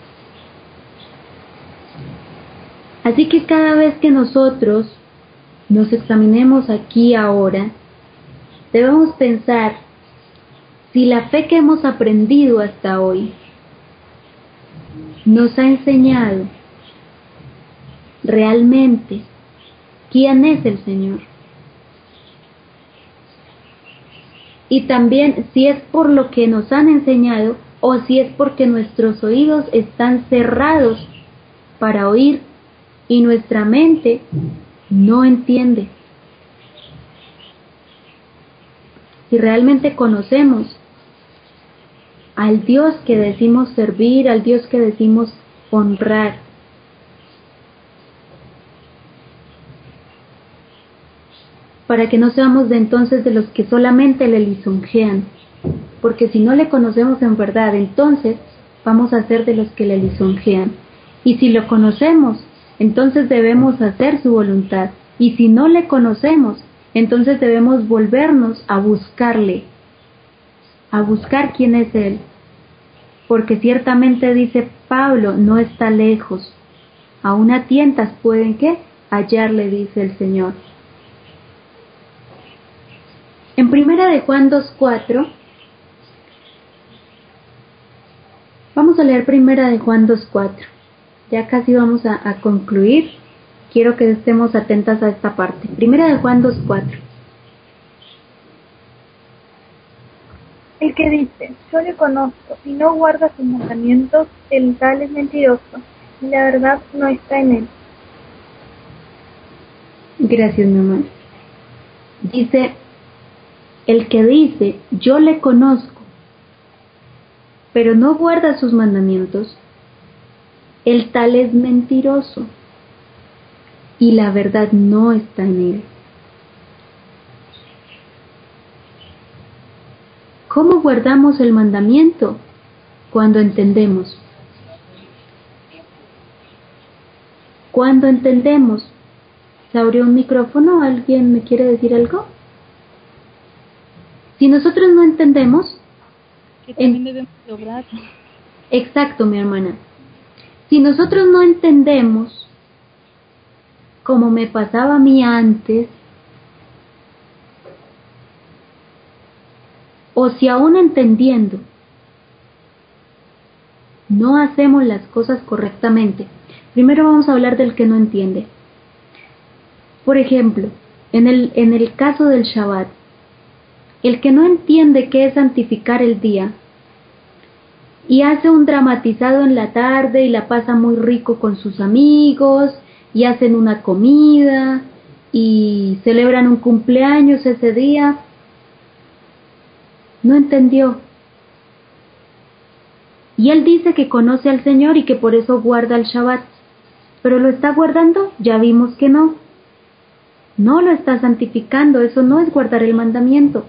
Así que cada vez que nosotros nos examinemos aquí ahora, debemos pensar si la fe que hemos aprendido hasta hoy nos ha enseñado realmente quién es el Señor. Y también si es por lo que nos han enseñado o si es porque nuestros oídos están cerrados para oír y nuestra mente no entiende. Si realmente conocemos al Dios que decimos servir, al Dios que decimos honrar, para que no seamos de entonces de los que solamente le lisonjean, porque si no le conocemos en verdad, entonces vamos a ser de los que le lisonjean. Y si lo conocemos, entonces debemos hacer su voluntad. Y si no le conocemos, entonces debemos volvernos a buscarle, a buscar quién es Él. Porque ciertamente dice Pablo, no está lejos. Aún a tientas pueden, ¿qué? Hallarle, dice el Señor. En primera de Juan dos cuatro, vamos a leer primera de Juan dos cuatro. Ya casi vamos a, a concluir. Quiero que estemos atentas a esta parte. Primera de Juan dos cuatro. El que dice, yo le conozco, y no guarda sus mandamientos, el tal es mentiroso, y la verdad no está en él. Gracias, mi amor. Dice, el que dice, yo le conozco, pero no guarda sus mandamientos, el tal es mentiroso, y la verdad no está en él. ¿Cómo guardamos el mandamiento? Cuando entendemos. Cuando entendemos. ¿Se abrió un micrófono? ¿Alguien me quiere decir algo? Si nosotros no entendemos... Que también debemos de obrar. Exacto, mi hermana. Si nosotros no entendemos, como me pasaba a mí antes, o si aún entendiendo, no hacemos las cosas correctamente. Primero vamos a hablar del que no entiende. Por ejemplo, en el, en el caso del Shabbat, el que no entiende qué es santificar el día y hace un dramatizado en la tarde y la pasa muy rico con sus amigos y hacen una comida y celebran un cumpleaños ese día, no entendió. Y él dice que conoce al Señor y que por eso guarda el Shabbat. ¿Pero lo está guardando? Ya vimos que no. No lo está santificando, eso no es guardar el mandamiento.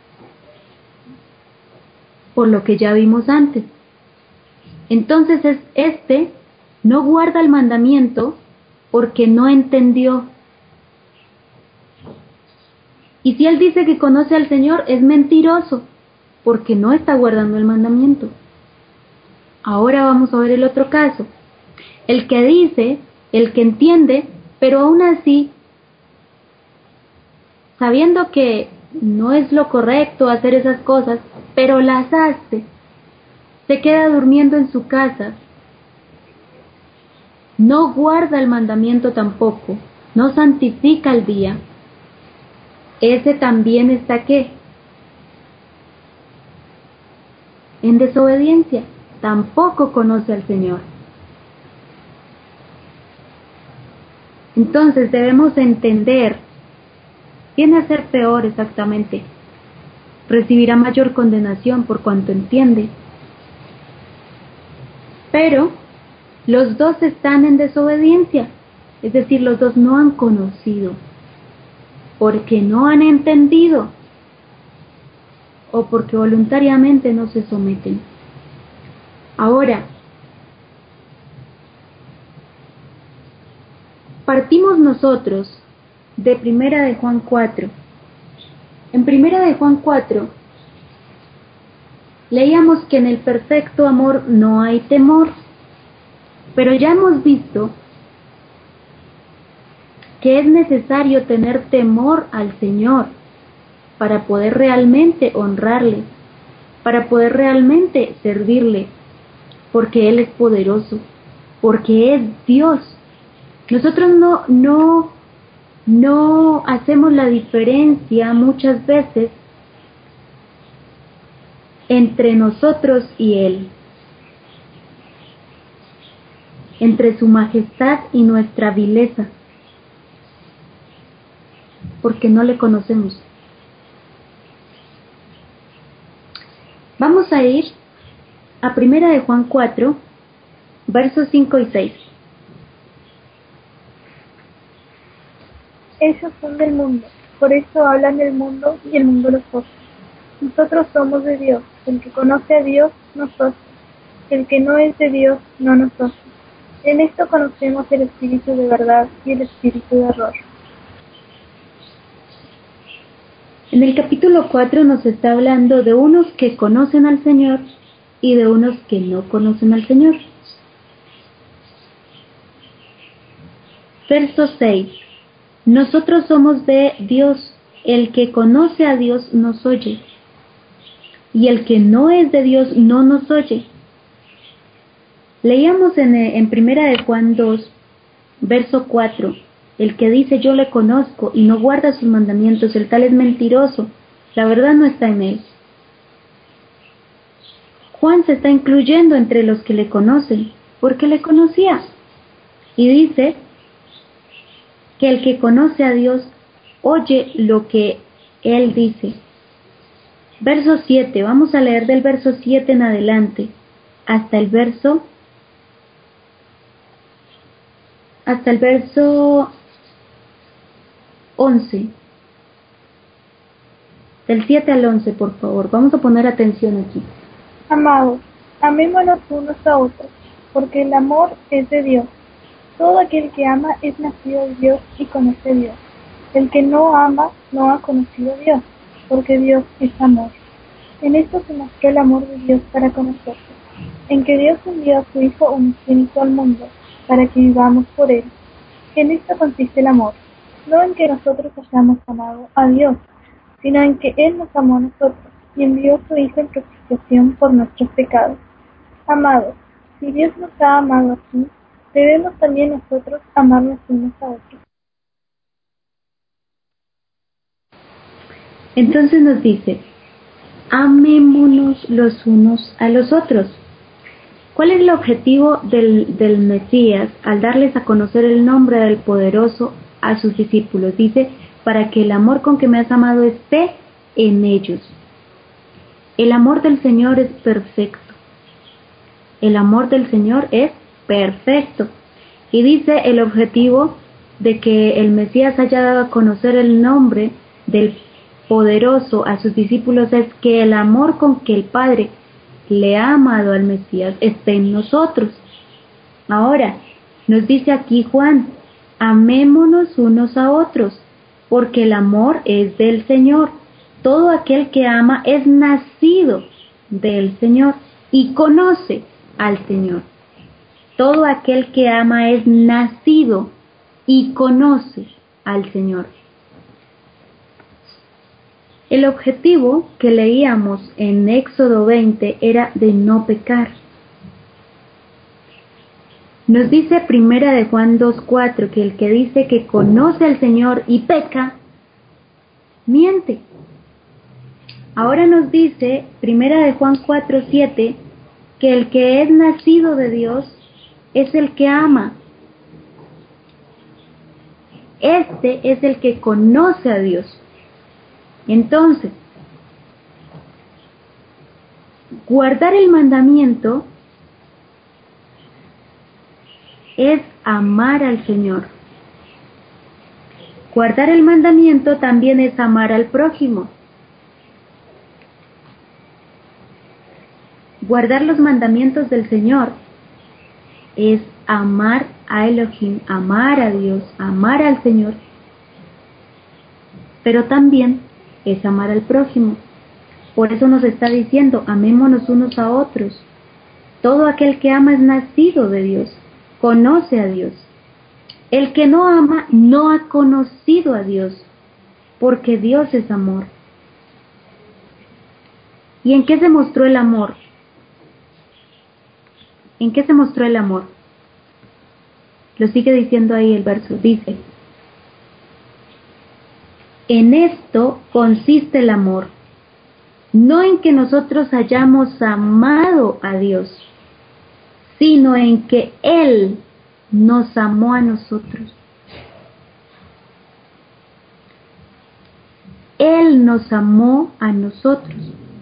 Por lo que ya vimos antes. Entonces es este no guarda el mandamiento porque no entendió. Y si él dice que conoce al Señor, es mentiroso porque no está guardando el mandamiento. Ahora vamos a ver el otro caso. El que dice, el que entiende, pero aún así, sabiendo que no es lo correcto hacer esas cosas, pero las hace, se queda durmiendo en su casa, no guarda el mandamiento tampoco, no santifica el día, ese también está ¿qué? En desobediencia, tampoco conoce al Señor. Entonces debemos entender, viene a ser peor exactamente, recibirá mayor condenación por cuanto entiende. Pero los dos están en desobediencia, es decir, los dos no han conocido, porque no han entendido o porque voluntariamente no se someten. Ahora, partimos nosotros de Primera de Juan cuatro. En Primera de Juan cuatro leíamos que en el perfecto amor no hay temor, pero ya hemos visto que es necesario tener temor al Señor para poder realmente honrarle, para poder realmente servirle, porque Él es poderoso, porque es Dios. Nosotros no, no, no hacemos la diferencia muchas veces entre nosotros y Él, entre su majestad y nuestra vileza, porque no le conocemos. Vamos a ir a Primera de Juan cuatro, versos cinco y seis. Ellos son del mundo, por eso hablan del mundo y el mundo los oye. Nosotros somos de Dios, el que conoce a Dios nos oye, el que no es de Dios no nos oye. En esto conocemos el espíritu de verdad y el espíritu de error. En el capítulo cuatro nos está hablando de unos que conocen al Señor y de unos que no conocen al Señor. Verso seis. Nosotros somos de Dios, el que conoce a Dios nos oye, y el que no es de Dios no nos oye. Leíamos en, en Primera de Juan dos, verso cuatro, el que dice yo le conozco y no guarda sus mandamientos, el tal es mentiroso, la verdad no está en él. Juan se está incluyendo entre los que le conocen, porque le conocía, y dice que el que conoce a Dios oye lo que Él dice. Verso siete, vamos a leer del verso siete en adelante, hasta el verso, hasta el verso once. Del siete al once, por favor. Vamos a poner atención aquí. Amados, amémonos unos a otros, porque el amor es de Dios. Todo aquel que ama es nacido de Dios y conoce a Dios. El que no ama no ha conocido a Dios, porque Dios es amor. En esto se mostró el amor de Dios para con nosotros, en que Dios envió a su Hijo unigénito al mundo, para que vivamos por Él. En esto consiste el amor, no en que nosotros hayamos amado a Dios, sino en que Él nos amó a nosotros y envió a su Hijo en propiciación por nuestros pecados. Amados, si Dios nos ha amado así, debemos también nosotros amarnos unos a otros. Entonces nos dice, amémonos los unos a los otros. ¿Cuál es el objetivo del, del Mesías al darles a conocer el nombre del Poderoso a sus discípulos? Dice, para que el amor con que me has amado esté en ellos. El amor del Señor es perfecto. El amor del Señor es perfecto. Y dice el objetivo de que el Mesías haya dado a conocer el nombre del Poderoso a sus discípulos es que el amor con que el Padre le ha amado al Mesías esté en nosotros. Ahora, nos dice aquí Juan, amémonos unos a otros, porque el amor es del Señor. Todo aquel que ama es nacido del Señor y conoce al Señor. Todo aquel que ama es nacido y conoce al Señor. El objetivo que leíamos en Éxodo veinte era de no pecar. Nos dice Primera de Juan dos cuatro que el que dice que conoce al Señor y peca, miente. Ahora nos dice Primera de Juan cuatro siete que el que es nacido de Dios es el que ama. Este es el que conoce a Dios. Entonces, guardar el mandamiento es amar al Señor. Guardar el mandamiento también es amar al prójimo. Guardar los mandamientos del Señor es amar a Elohim, amar a Dios, amar al Señor, pero también es amar al prójimo. Por eso nos está diciendo, amémonos unos a otros. Todo aquel que ama es nacido de Dios, conoce a Dios. El que no ama no ha conocido a Dios, porque Dios es amor. ¿Y en qué se mostró el amor? ¿En qué se mostró el amor? Lo sigue diciendo ahí el verso, dice, en esto consiste el amor, no en que nosotros hayamos amado a Dios, sino en que Él nos amó a nosotros. Él nos amó a nosotros.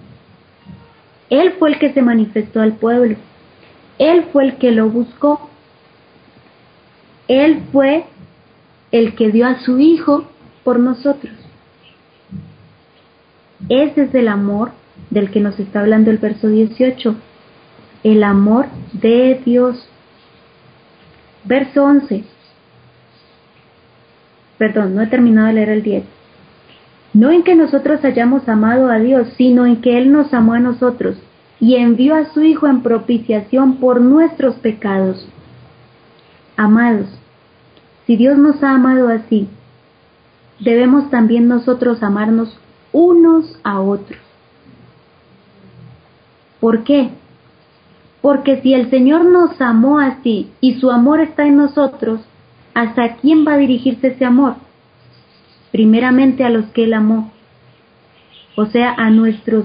Él fue el que se manifestó al pueblo. Él fue el que lo buscó. Él fue el que dio a su Hijo por nosotros. Ese es el amor del que nos está hablando el verso dieciocho. El amor de Dios. Verso once. Perdón, no he terminado de leer el diez. No en que nosotros hayamos amado a Dios, sino en que Él nos amó a nosotros y envió a su Hijo en propiciación por nuestros pecados. Amados, si Dios nos ha amado así, debemos también nosotros amarnos unos a otros. ¿Por qué? Porque si el Señor nos amó así y su amor está en nosotros, ¿hasta quién va a dirigirse ese amor? Primeramente a los que Él amó, o sea, a nuestros,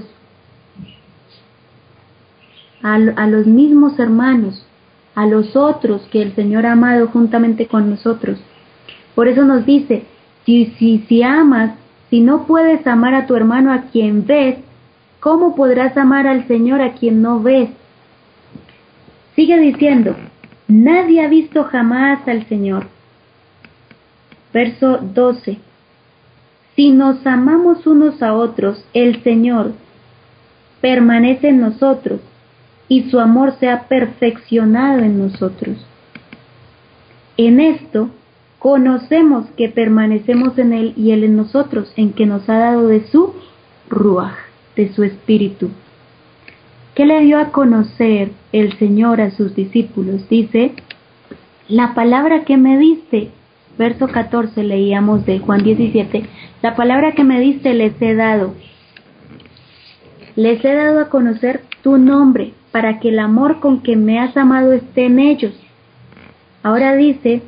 a, a los mismos hermanos, a los otros que el Señor ha amado juntamente con nosotros. Por eso nos dice, si, si, si amas, si no puedes amar a tu hermano a quien ves, ¿cómo podrás amar al Señor a quien no ves? Sigue diciendo, nadie ha visto jamás al Señor. Verso doce. Si nos amamos unos a otros, el Señor permanece en nosotros y su amor se ha perfeccionado en nosotros. En esto conocemos que permanecemos en Él y Él en nosotros, en que nos ha dado de su Ruaj, de su Espíritu. ¿Qué le dio a conocer el Señor a sus discípulos? Dice, la palabra que me diste, verso catorce leíamos de Juan diecisiete, la palabra que me diste les he dado. Les he dado a conocer tu nombre, para que el amor con que me has amado esté en ellos. Ahora dice,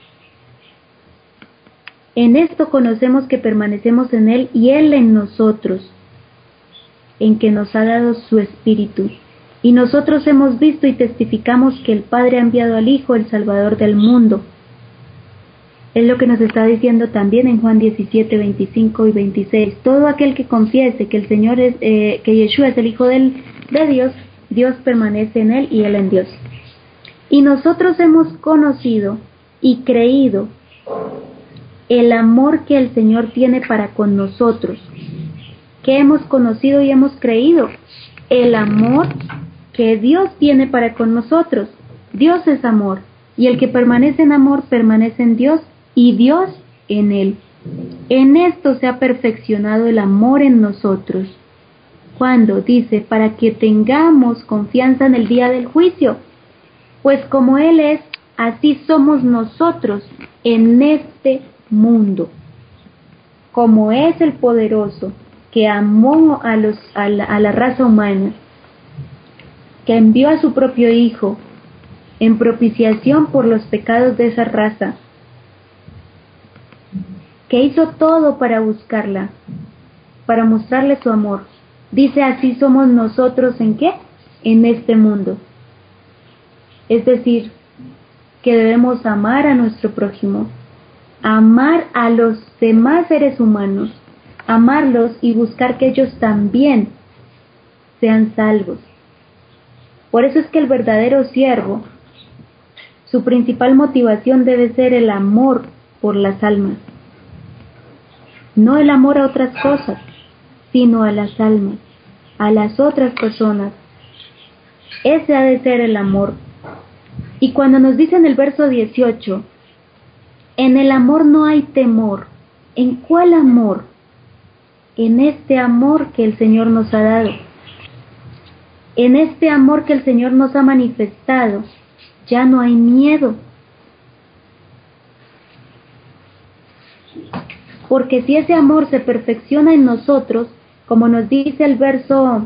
en esto conocemos que permanecemos en Él y Él en nosotros, en que nos ha dado su Espíritu. Y nosotros hemos visto y testificamos que el Padre ha enviado al Hijo, el Salvador del mundo. Es lo que nos está diciendo también en Juan diecisiete, veinticinco y veintiséis. Todo aquel que confiese que el Señor es, eh, que Yeshua es el Hijo del, de Dios, Dios permanece en Él y Él en Dios. Y nosotros hemos conocido y creído el amor que el Señor tiene para con nosotros. ¿Qué hemos conocido y hemos creído? El amor que Dios tiene para con nosotros. Dios es amor, y el que permanece en amor permanece en Dios y Dios en él. En esto se ha perfeccionado el amor en nosotros. Cuando dice, para que tengamos confianza en el día del juicio, pues como Él es, así somos nosotros en este mundo. Como es el poderoso que amó a, los, a, la, a la raza humana, que envió a su propio Hijo en propiciación por los pecados de esa raza, que hizo todo para buscarla, para mostrarle su amor. Dice, así somos nosotros, ¿en qué? En este mundo. Es decir, que debemos amar a nuestro prójimo, amar a los demás seres humanos, amarlos y buscar que ellos también sean salvos. Por eso es que el verdadero siervo, su principal motivación debe ser el amor por las almas. No el amor a otras cosas, sino a las almas, a las otras personas. Ese ha de ser el amor. Y cuando nos dice en el verso dieciocho, en el amor no hay temor. ¿En cuál amor? En este amor que el Señor nos ha dado. En este amor que el Señor nos ha manifestado, ya no hay miedo. Porque si ese amor se perfecciona en nosotros, como nos dice el verso,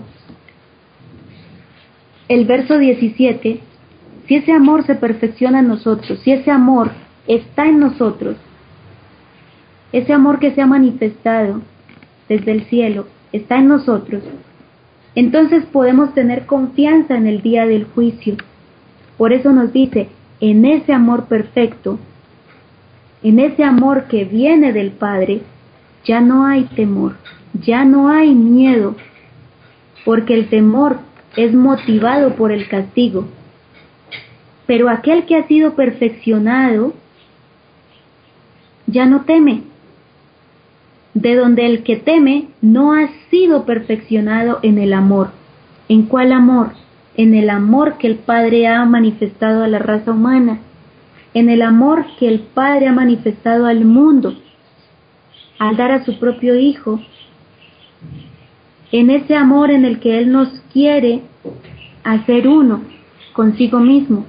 el verso diecisiete, si ese amor se perfecciona en nosotros, si ese amor está en nosotros, ese amor que se ha manifestado desde el cielo está en nosotros, entonces podemos tener confianza en el día del juicio. Por eso nos dice, en ese amor perfecto, en ese amor que viene del Padre, ya no hay temor, ya no hay miedo, porque el temor es motivado por el castigo. Pero aquel que ha sido perfeccionado, ya no teme. De donde el que teme no ha sido perfeccionado en el amor. ¿En cuál amor? En el amor que el Padre ha manifestado a la raza humana, en el amor que el Padre ha manifestado al mundo, al dar a su propio Hijo, en ese amor en el que Él nos quiere hacer uno consigo mismo.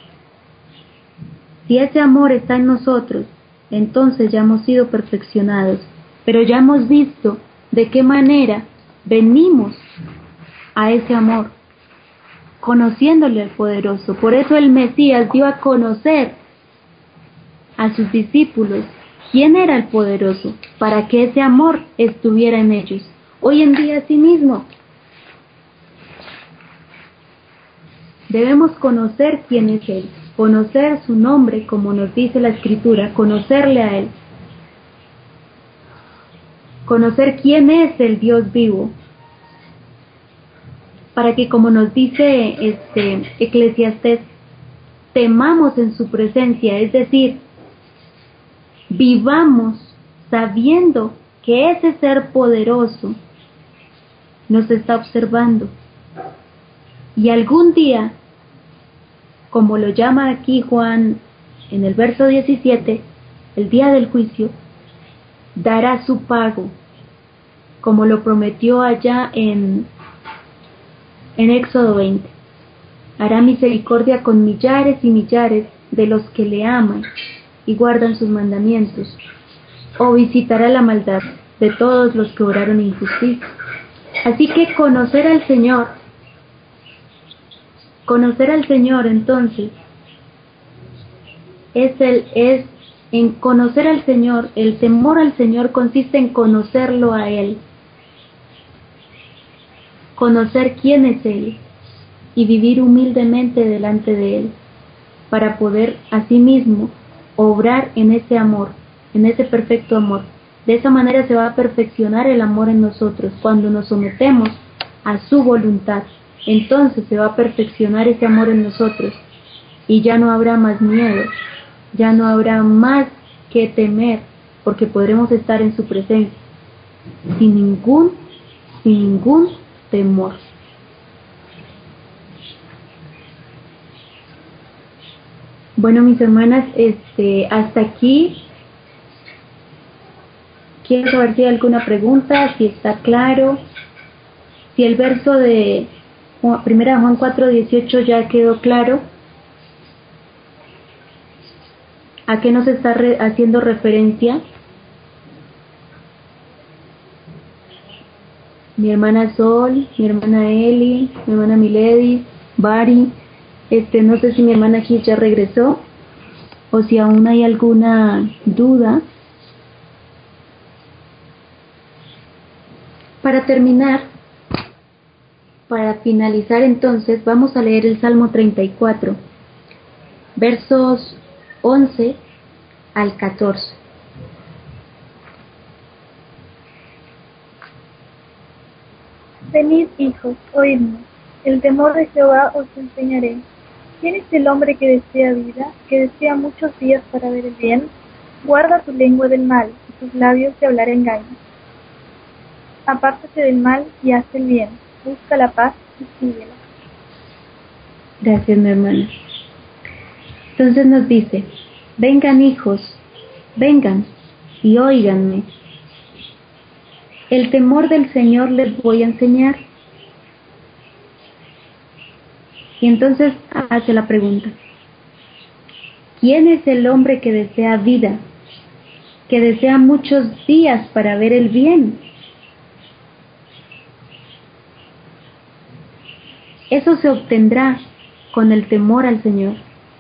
Si ese amor está en nosotros, entonces ya hemos sido perfeccionados, pero ya hemos visto de qué manera venimos a ese amor, conociéndole al poderoso. Por eso el Mesías dio a conocer a sus discípulos quién era el poderoso, para que ese amor estuviera en ellos. Hoy en día asimismo debemos conocer quién es Él, conocer su nombre, como nos dice la Escritura, conocerle a Él, conocer quién es el Dios vivo, para que, como nos dice este Eclesiastés, temamos en su presencia, es decir, vivamos sabiendo que ese ser poderoso nos está observando. Y algún día, como lo llama aquí Juan en el verso diecisiete, el día del juicio, dará su pago, como lo prometió allá en, en Éxodo veinte. Hará misericordia con millares y millares de los que le aman y guardan sus mandamientos, o visitará la maldad de todos los que obraron injusticia. Así que conocer al Señor, conocer al Señor entonces, es el, es en conocer al Señor, el temor al Señor consiste en conocerlo a Él, conocer quién es Él y vivir humildemente delante de Él, para poder asimismo obrar en ese amor, en ese perfecto amor. De esa manera se va a perfeccionar el amor en nosotros cuando nos sometemos a su voluntad. Entonces se va a perfeccionar ese amor en nosotros y ya no habrá más miedo, ya no habrá más que temer, porque podremos estar en su presencia sin ningún, sin ningún temor. Bueno, mis hermanas, este, hasta aquí. Quiero saber si hay alguna pregunta, si está claro, si el verso de primera Juan cuatro dieciocho ya quedó claro. ¿A qué nos está re- haciendo referencia? Mi hermana Sol, mi hermana Eli, mi hermana Milady, Bari, este, no sé si mi hermana Gis ya regresó o si aún hay alguna duda. Para terminar, para finalizar entonces, vamos a leer el Salmo treinta y cuatro, versos once al catorce. Venid, hijos, oídme, el temor de Jehová os enseñaré. ¿Quién es el hombre que desea vida, que desea muchos días para ver el bien? Guarda tu lengua del mal y tus labios de hablar engaño. Apártate del mal y haz el bien, busca la paz y síguela. Gracias, mi hermana. Entonces nos dice, vengan hijos, vengan y óiganme. El temor del Señor les voy a enseñar. Y entonces hace la pregunta, ¿quién es el hombre que desea vida, que desea muchos días para ver el bien? Eso se obtendrá con el temor al Señor.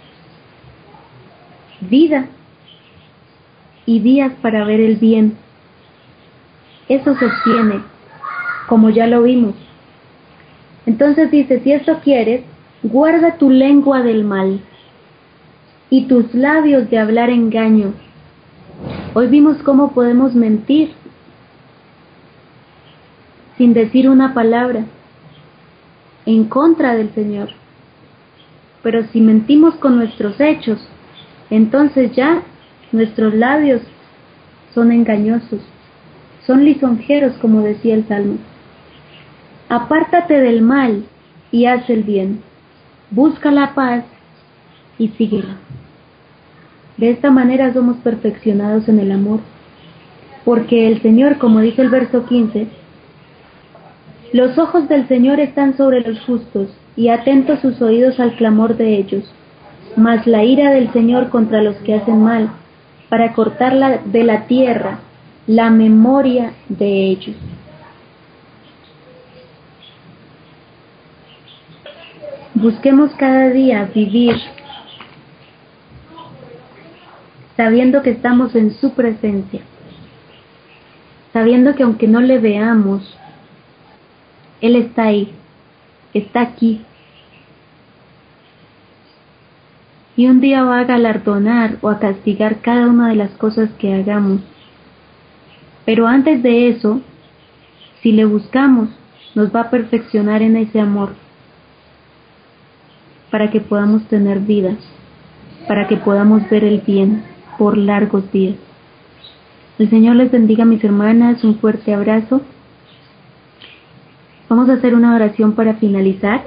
Vida y días para ver el bien. Eso se obtiene, como ya lo vimos. Entonces dice, si esto quieres, guarda tu lengua del mal y tus labios de hablar engaño. Hoy vimos cómo podemos mentir sin decir una palabra en contra del Señor. Pero si mentimos con nuestros hechos, entonces ya nuestros labios son engañosos, son lisonjeros, como decía el Salmo. Apártate del mal y haz el bien, busca la paz y síguela. De esta manera somos perfeccionados en el amor, porque el Señor, como dice el verso quince, los ojos del Señor están sobre los justos y atentos sus oídos al clamor de ellos, mas la ira del Señor contra los que hacen mal, para cortar de la tierra la memoria de ellos. Busquemos cada día vivir sabiendo que estamos en su presencia, sabiendo que aunque no le veamos, Él está ahí, está aquí. Y un día va a galardonar o a castigar cada una de las cosas que hagamos. Pero antes de eso, si le buscamos, nos va a perfeccionar en ese amor, para que podamos tener vida, para que podamos ver el bien por largos días. El Señor les bendiga, mis hermanas, un fuerte abrazo. Vamos a hacer una oración para finalizar.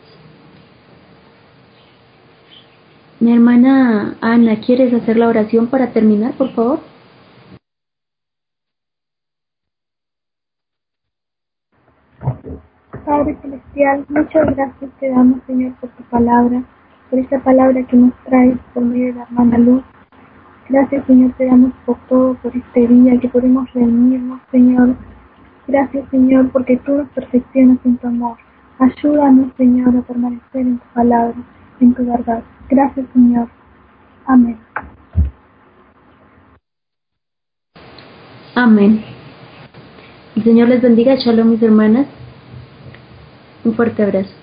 Mi hermana Ana, ¿quieres hacer la oración para terminar, por favor? Padre Celestial, muchas gracias te damos, Señor, por tu palabra, por esta palabra que nos traes por medio de la hermana Luz. Gracias, Señor, te damos por todo, por este día que podemos reunirnos, Señor. Gracias, Señor, porque tú nos perfeccionas en tu amor. Ayúdanos, Señor, a permanecer en tu palabra, en tu verdad. Gracias, Señor. Amén. Amén. El Señor les bendiga. Shalom, mis hermanas. Un fuerte abrazo.